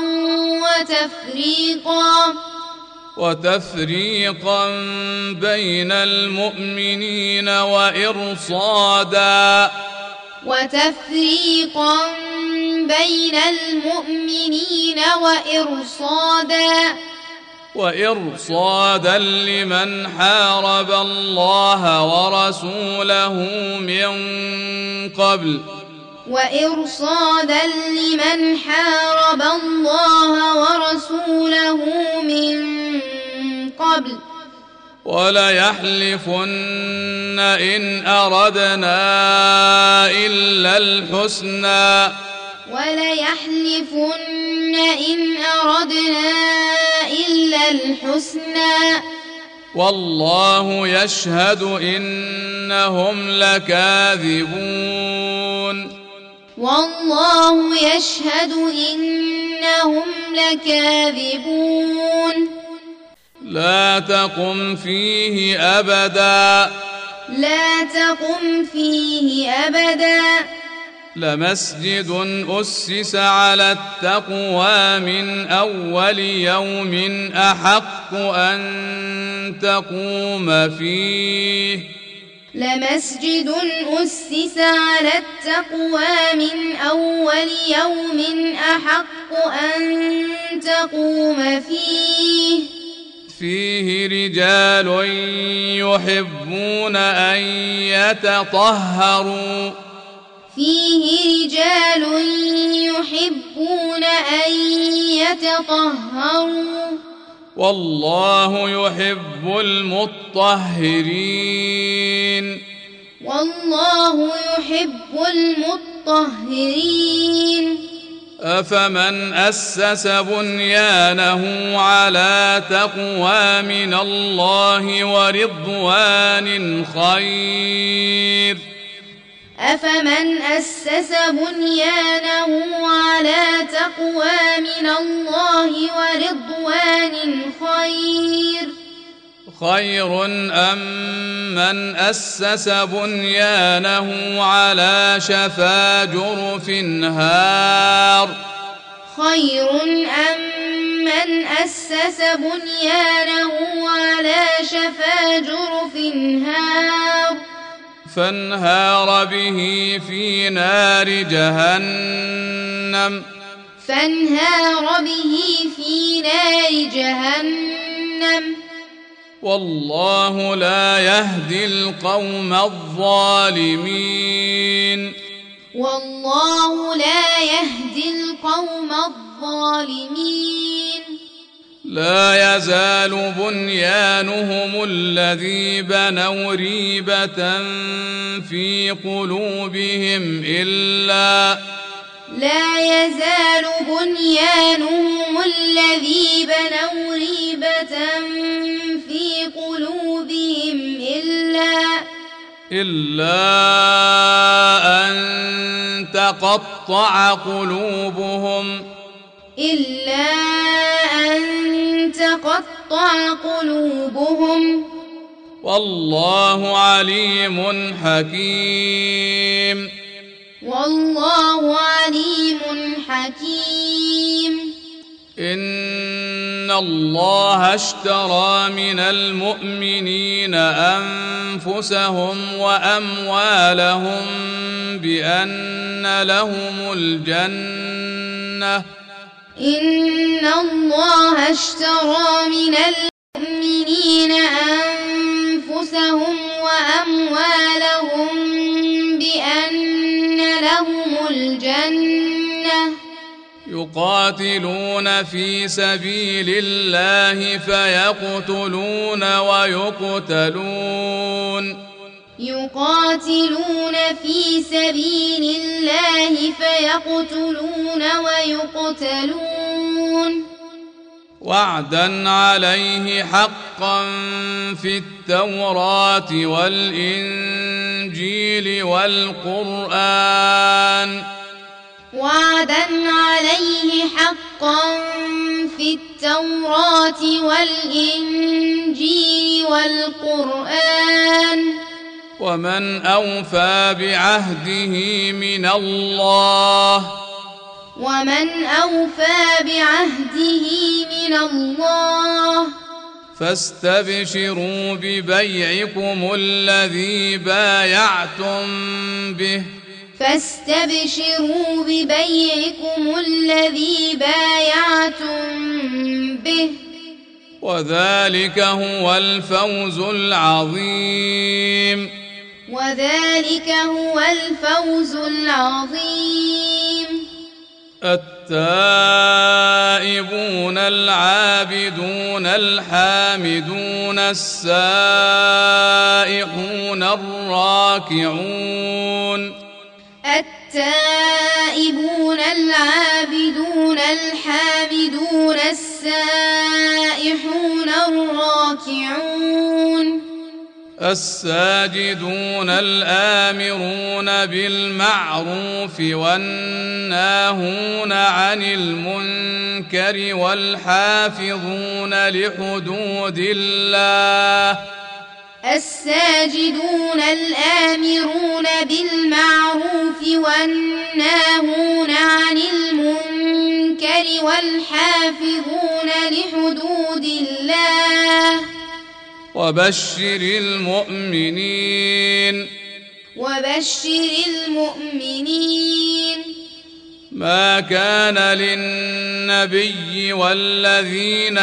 Speaker 2: وتفريقا
Speaker 1: وتفريقا بين المؤمنين وإرصادا
Speaker 2: وتفريقا بين المؤمنين وإرصادا
Speaker 1: وإرصادا لمن حارب الله ورسوله من قبل
Speaker 2: وإرصادا لمن حارب الله ورسوله من قبل
Speaker 1: وليحلفن إن أردنا إلا الحسنى
Speaker 2: وليحلفن إن أردنا إلا الحسنى
Speaker 1: والله يشهد إنهم لكاذبون
Speaker 2: والله يشهد إنهم لكاذبون
Speaker 1: لا تقم فيه أبدا
Speaker 2: لا تقم فيه أبدا
Speaker 1: لمسجد أسس على التقوى من أول يوم أحق أن تقوم فيه
Speaker 2: لمسجد أسس على التقوى من أول يوم أحق أن تقوم فيه
Speaker 1: فيه رجال يحبون أن يتطهروا
Speaker 2: فيه رجال يحبون أن يتطهروا
Speaker 1: والله يحب المطهرين
Speaker 2: والله يحب المطهرين
Speaker 1: أفمن أسس بنيانه على تقوى من الله ورضوان خير
Speaker 2: أفمن أسس بنيانه على تقوى من الله ورضوان خير
Speaker 1: خير أم من أسس بنيانه على شفا جرف هار
Speaker 2: خير أم من أسس بنيانه على شفا جرف هار
Speaker 1: فانهار به في نار جهنم
Speaker 2: فانهار به في نار جهنم
Speaker 1: والله لا يهدي القوم الظالمين
Speaker 2: والله لا يهدي القوم الظالمين
Speaker 1: لا يزال بنيانهم الذي بنوا ريبة في قلوبهم إلا
Speaker 2: لا يزال بنيانهم الذي بنوا ريبة في قلوبهم إلا
Speaker 1: إلا أن تقطع قلوبهم
Speaker 2: إلا أن تقطع قلوبهم
Speaker 1: والله عليم حكيم
Speaker 2: والله عليم حكيم
Speaker 1: إن الله اشترى من المؤمنين أنفسهم وأموالهم بأن لهم الجنة
Speaker 2: إن الله اشترى من المؤمنين أنفسهم وأموالهم بأن لهم الجنة
Speaker 1: يقاتلون في سبيل الله فيقتلون ويقتلون
Speaker 2: يقاتلون في سبيل الله فيقتلون ويقتلون
Speaker 1: وعدا عليه حقا في التوراة والإنجيل والقرآن
Speaker 2: وعدا عليه حقا في التوراة والإنجيل والقرآن
Speaker 1: ومن أوفى بعهده من الله
Speaker 2: ومن أوفى بعهده من الله
Speaker 1: فاستبشروا ببيعكم الذي بايعتم به
Speaker 2: فاستبشروا ببيعكم الذي بايعتم به
Speaker 1: وذلك هو الفوز العظيم
Speaker 2: وذلك هو الفوز العظيم
Speaker 1: التائبون العابدون الحامدون السائحون الراكعون
Speaker 2: التائبون العابدون الحامدون السائحون الراكعون
Speaker 1: الساجدون الآمرون بالمعروف والناهون عن المنكر والحافظون لحدود الله
Speaker 2: الساجدون الآمرون بالمعروف والناهون عن المنكر والحافظون لحدود الله
Speaker 1: وبشر المؤمنين
Speaker 2: وبشر المؤمنين
Speaker 1: ما كان للنبي والذين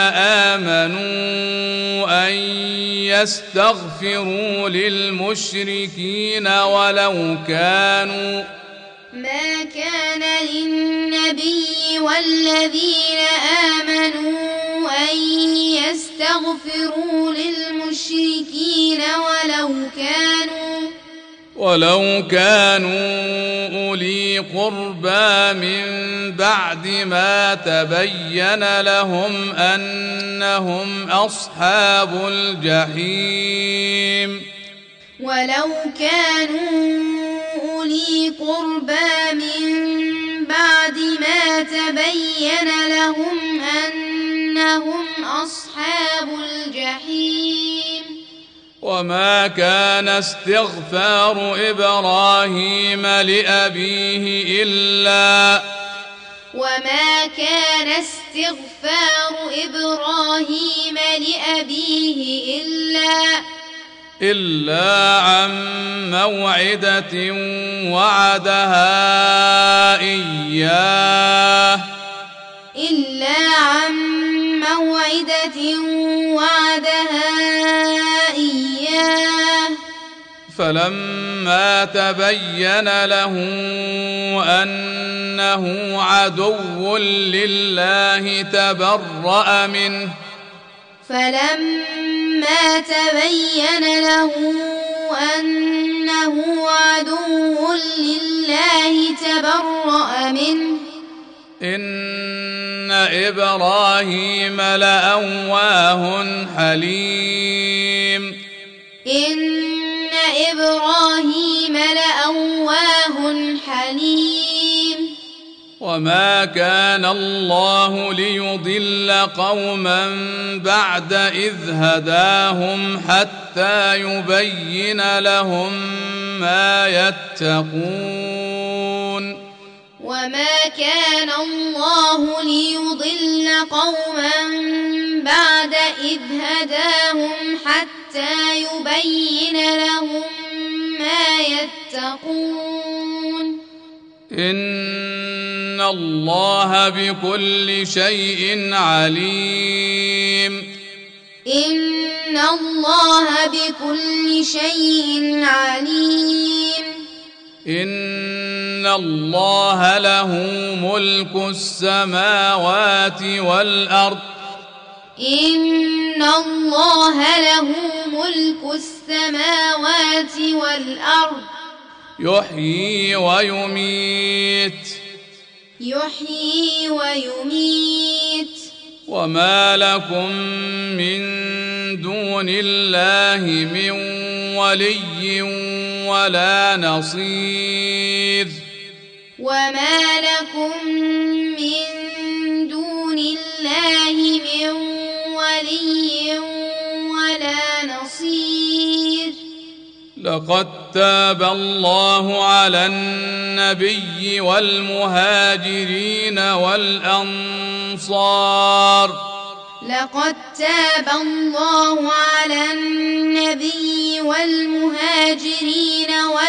Speaker 1: آمنوا أن يستغفروا للمشركين ولو كانوا
Speaker 2: ما كان للنبي والذين آمنوا أن يستغفروا للمشركين ولو كانوا
Speaker 1: ولو كانوا أولي قربى من بعد ما تبين لهم أنهم أصحاب الجحيم
Speaker 2: ولو كانوا أولي قربى من بعد ما تبين لهم أنهم أصحاب الجحيم
Speaker 1: وما كان استغفار إبراهيم لأبيه إلا
Speaker 2: وما كان استغفار إبراهيم لأبيه إلا
Speaker 1: إلا عن موعدة وعدها إياه
Speaker 2: إلا عن موعدة وعدها إياه
Speaker 1: فلما تبين له أنه عدو لله تبرأ منه
Speaker 2: فلما تبين له أنه عدو لله تبرأ منه
Speaker 1: إن إبراهيم لأواه حليم
Speaker 2: إن إبراهيم لأواه حليم
Speaker 1: وما كان الله ليضل قوما بعد إذ هداهم حتى يبين لهم ما يتقون
Speaker 2: وما كان الله ليضل قوما بعد إذ هداهم حتى يبين لهم ما يتقون
Speaker 1: إن الله بكل شيء عليم
Speaker 2: إن الله بكل شيء عليم
Speaker 1: إن الله له ملك السماوات والأرض
Speaker 2: إن الله له ملك السماوات والأرض
Speaker 1: يحيي ويميت
Speaker 2: يحيي ويميت
Speaker 1: وما لكم من دون الله من ولي ولا نصير
Speaker 2: وما لكم من دون الله من ولي ولا نصير
Speaker 1: لقد تاب الله على النبي والمهاجرين والأنصار
Speaker 2: لقد تاب الله على النبي والمهاجرين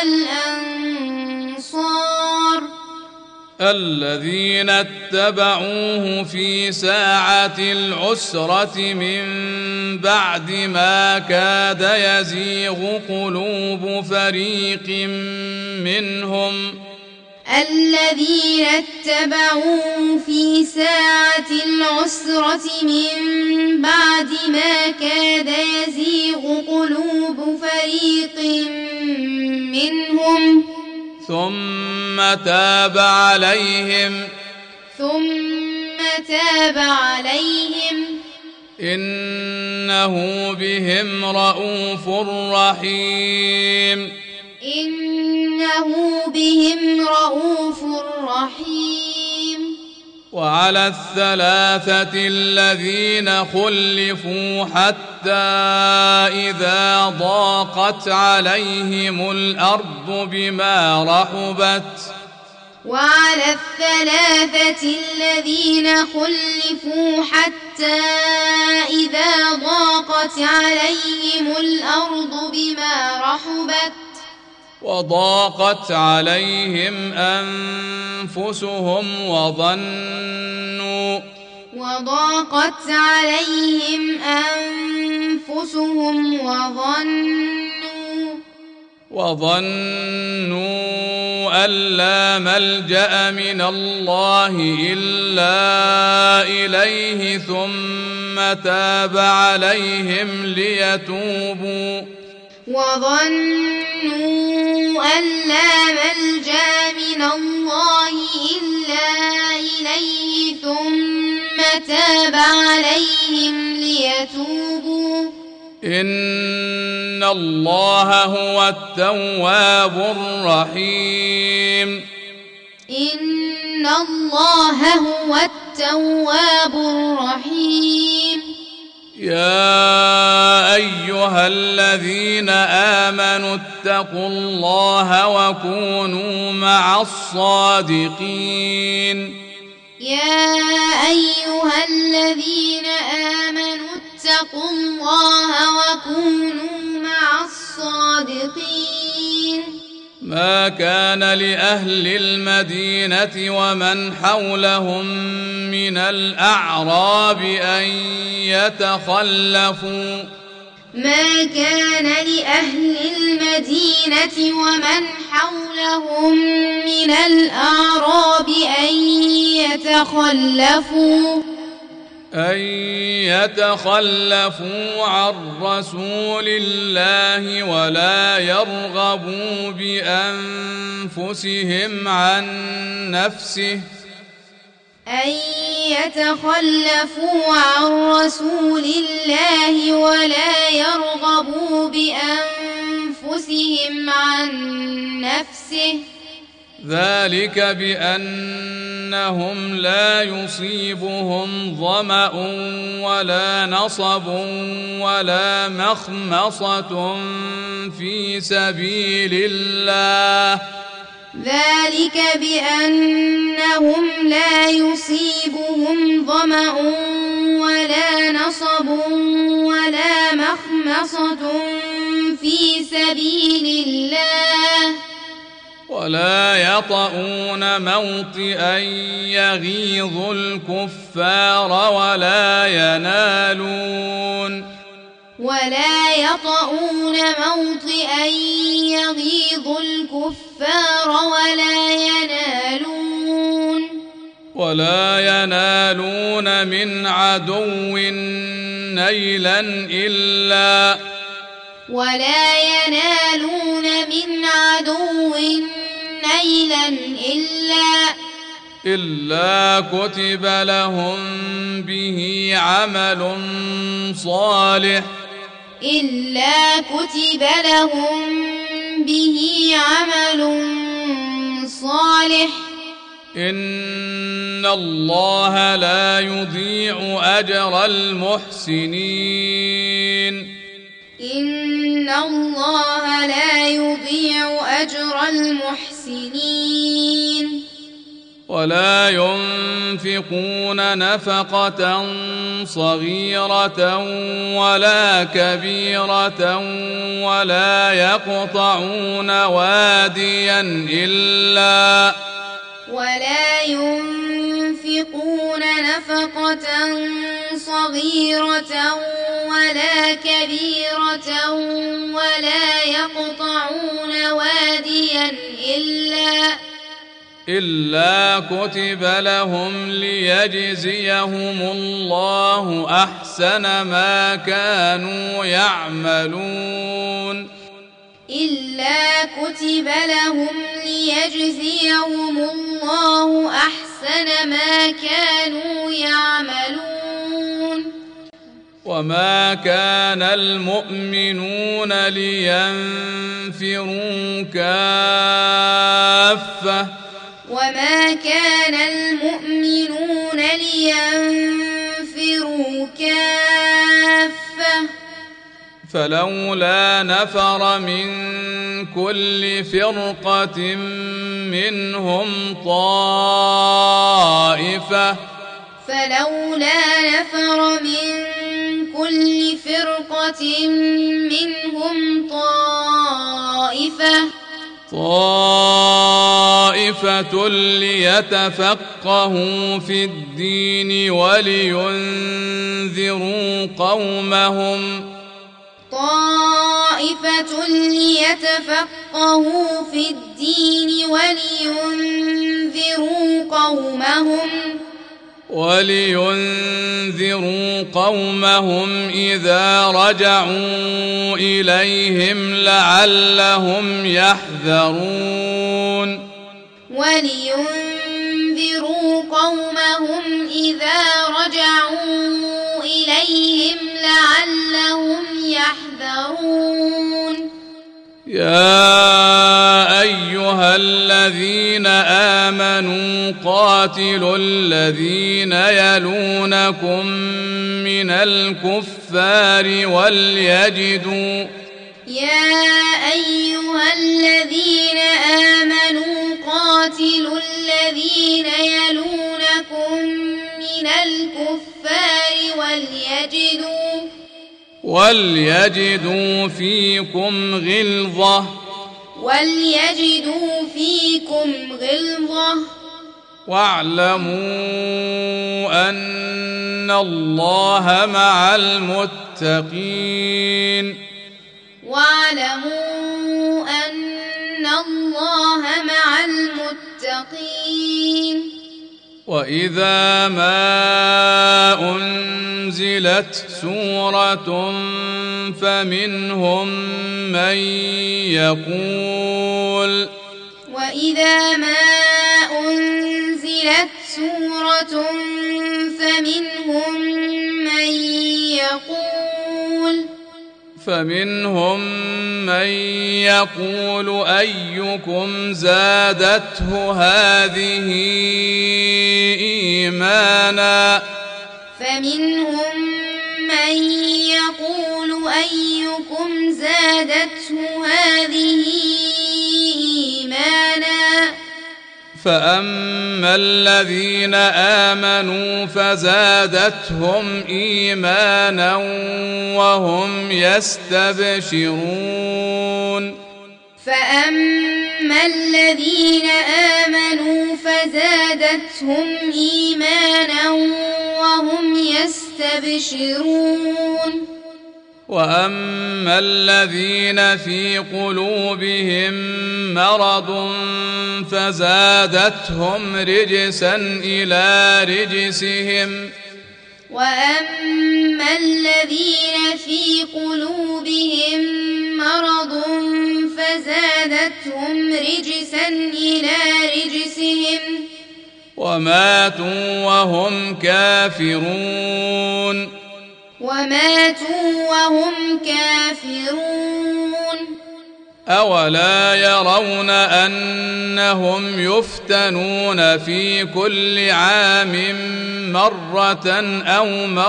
Speaker 2: والأنصار
Speaker 1: الذين اتبعوه في ساعة العسرة من بعد ما كاد يزيغ قلوب فريق منهم
Speaker 2: الذين اتبعوه في ساعة العسرة من بعد ما كاد يزيغ قلوب فريق منهم
Speaker 1: ثم تاب عليهم
Speaker 2: ثم تاب عليهم
Speaker 1: إنه بهم رءوف رحيم
Speaker 2: إنه بهم رءوف رحيم
Speaker 1: وعلى الثلاثة الذين خلفوا حتى إذا ضاقت عليهم الأرض بما رحبت
Speaker 2: وعلى الثلاثة الذين خلفوا حتى إذا ضاقت عليهم الأرض بما رحبت
Speaker 1: وضاقت عليهم أنفسهم وظنوا
Speaker 2: وضاقت عليهم أنفسهم وظنوا
Speaker 1: وظنوا أن لا ملجأ من الله إلا إليه ثم تاب عليهم ليتوبوا
Speaker 2: وظنوا أن لا ملجأ من الله إلا إليه ثم تاب عليهم ليتوبوا
Speaker 1: إن الله هو التواب الرحيم
Speaker 2: إن الله هو التواب الرحيم
Speaker 1: يا أيها الذين آمنوا اتقوا الله وكونوا مع الصادقين
Speaker 2: يا أيها الذين آمنوا اتقوا الله وكونوا مع الصادقين
Speaker 1: ما كان لأهل المدينة ومن حولهم من الأعراب أن يتخلفوا
Speaker 2: ما كان لأهل المدينة ومن حولهم من الأعراب أن يتخلفوا
Speaker 1: أن يتخلفوا عن رسول الله ولا يرغبوا بأنفسهم عن نفسه
Speaker 2: أن يتخلفوا عن رسول الله ولا يرغبوا بأنفسهم عن نفسه
Speaker 1: ذلك بأنهم لا يصيبهم ظمأ ولا نصب ولا مخمصة في سبيل الله
Speaker 2: ذلك بأنهم لا يصيبهم ظمأ سبيل الله
Speaker 1: ولا يطؤون موطئا يغيظ الكفار ولا ينالون
Speaker 2: ولا يطؤون موطئا يغيظ الكفار ولا ينالون
Speaker 1: ولا ينالون من عدو نيلا إلا
Speaker 2: ولا ينالون من عدو نيلا إلا
Speaker 1: إلا كتب لهم به عمل صالح
Speaker 2: إلا كتب لهم به عمل صالح
Speaker 1: إن الله لا يضيع أجر المحسنين
Speaker 2: إن الله لا يضيع أجر المحسنين
Speaker 1: ولا ينفقون نفقة صغيرة ولا كبيرة ولا يقطعون واديا إلا
Speaker 2: ولا ينفقون نفقة صغيرة ولا كبيرة ولا يقطعون واديا إلا
Speaker 1: إلا كتب لهم ليجزيهم الله أحسن ما كانوا يعملون
Speaker 2: إلا كتب لهم ليجزيهم الله أحسن ما كانوا يعملون
Speaker 1: وما كان المؤمنون لينفروا كافة
Speaker 2: وما كان المؤمنون لينفروا كافة
Speaker 1: فلولا نفر من كل فرقة منهم طائفة
Speaker 2: فلولا نفر من كل فرقة منهم طائفة
Speaker 1: طائفة ليتفقهوا في الدين ولينذروا قومهم
Speaker 2: طائفة ليتفقهوا في الدين ولينذروا قومهم
Speaker 1: ولينذروا قومهم إذا رجعوا إليهم لعلهم يحذرون
Speaker 2: ولينذروا قومهم إذا رجعوا إليهم لعلهم يحذرون
Speaker 1: يا أيها الذين آمنوا قاتلوا الذين يلونكم من الكفار وليجدوا
Speaker 2: يا أيها الذين آمنوا قاتلوا الذين يلونكم من الكفار وليجدوا
Speaker 1: وليجدوا فيكم غلظة
Speaker 2: وليجدوا فيكم غلظة
Speaker 1: واعلموا أن الله مع المتقين
Speaker 2: واعلموا أن الله مع المتقين
Speaker 1: وإذا ما أنزلت سورة فمنهم من يقول
Speaker 2: وإذا ما أنزلت سورة فمنهم من يقول
Speaker 1: فمنهم من يقول أيكم زادته هذه إيمانا
Speaker 2: فمنهم من يقول أيكم زادته هذه إيمانا
Speaker 1: فأما الذين آمنوا فزادتهم إيمانا وهم يستبشرون
Speaker 2: فأما الذين آمنوا فزادتهم إيمانا وهم يستبشرون
Speaker 1: وأما الذين في قلوبهم مرض فزادتهم رجسا إلى رجسهم
Speaker 2: وأما الذين في قلوبهم مرض فزادتهم رجسا إلى رجسهم
Speaker 1: وماتوا وهم كافرون
Speaker 2: وماتوا وهم كافرون
Speaker 1: أولا يرون أنهم يفتنون في كل عام مرة أو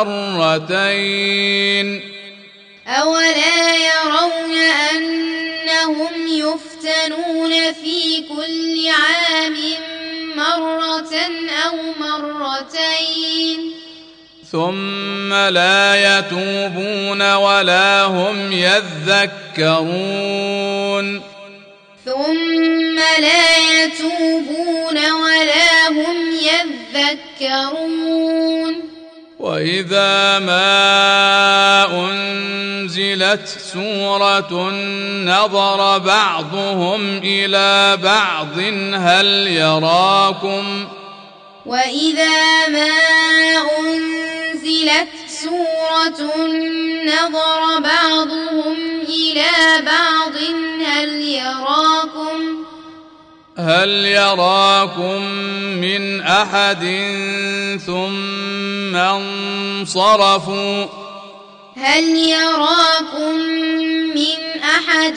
Speaker 1: مرتين
Speaker 2: أولا يرون أنهم يفتنون في كل عام مرة أو مرتين
Speaker 1: ثم لا يتوبون ولا هم يذكرون
Speaker 2: ثم لا يتوبون ولا هم يذكرون
Speaker 1: وإذا ما أنزلت سورة نظر بعضهم إلى بعض هل يراكم
Speaker 2: وإذا ما أنزلت سورة نظر بعضهم إلى بعض هل يراكم
Speaker 1: هل يراكم من أحد ثم انصرفوا
Speaker 2: هل يراكم من أحد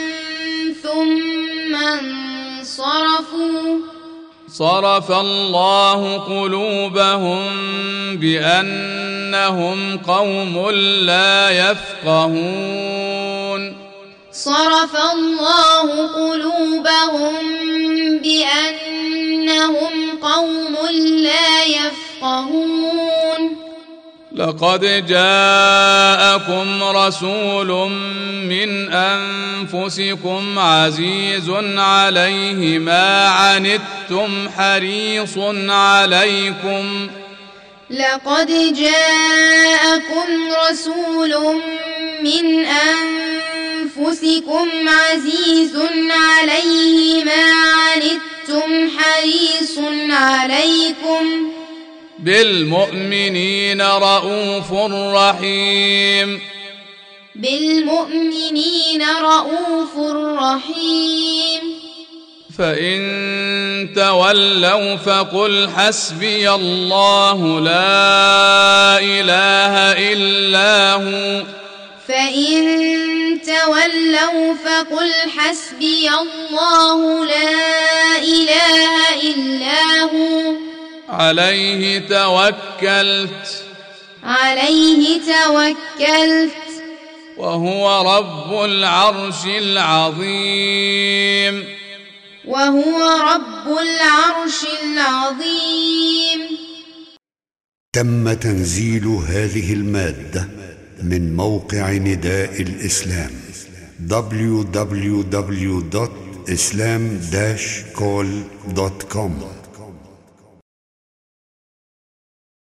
Speaker 2: ثم انصرفوا
Speaker 1: صرف الله قلوبهم بأنهم قوم لا يفقهون
Speaker 2: صرف الله قلوبهم بأنهم قوم لا يفقهون
Speaker 1: لقد جاءكم رسول من أنفسكم عزيز عليه ما عنتم حريص عليكم
Speaker 2: لقد جاءكم رسول من أنفسكم عزيز عليه ما عنتم حريص عليكم
Speaker 1: بالمؤمنين رؤوف رحيم
Speaker 2: بالمؤمنين رؤوف رحيم
Speaker 1: فإن تولوا فقل حسبي الله لا إله إلا هو
Speaker 2: فإن تولوا فقل حسبي الله لا إله إلا هو
Speaker 1: عليه توكلت
Speaker 2: عليه توكلت
Speaker 1: وهو رب العرش العظيم
Speaker 2: وهو رب العرش العظيم.
Speaker 3: تم تنزيل هذه المادة من موقع نداء الإسلام دبليو دبليو دبليو دوت إسلام داش كول دوت كوم.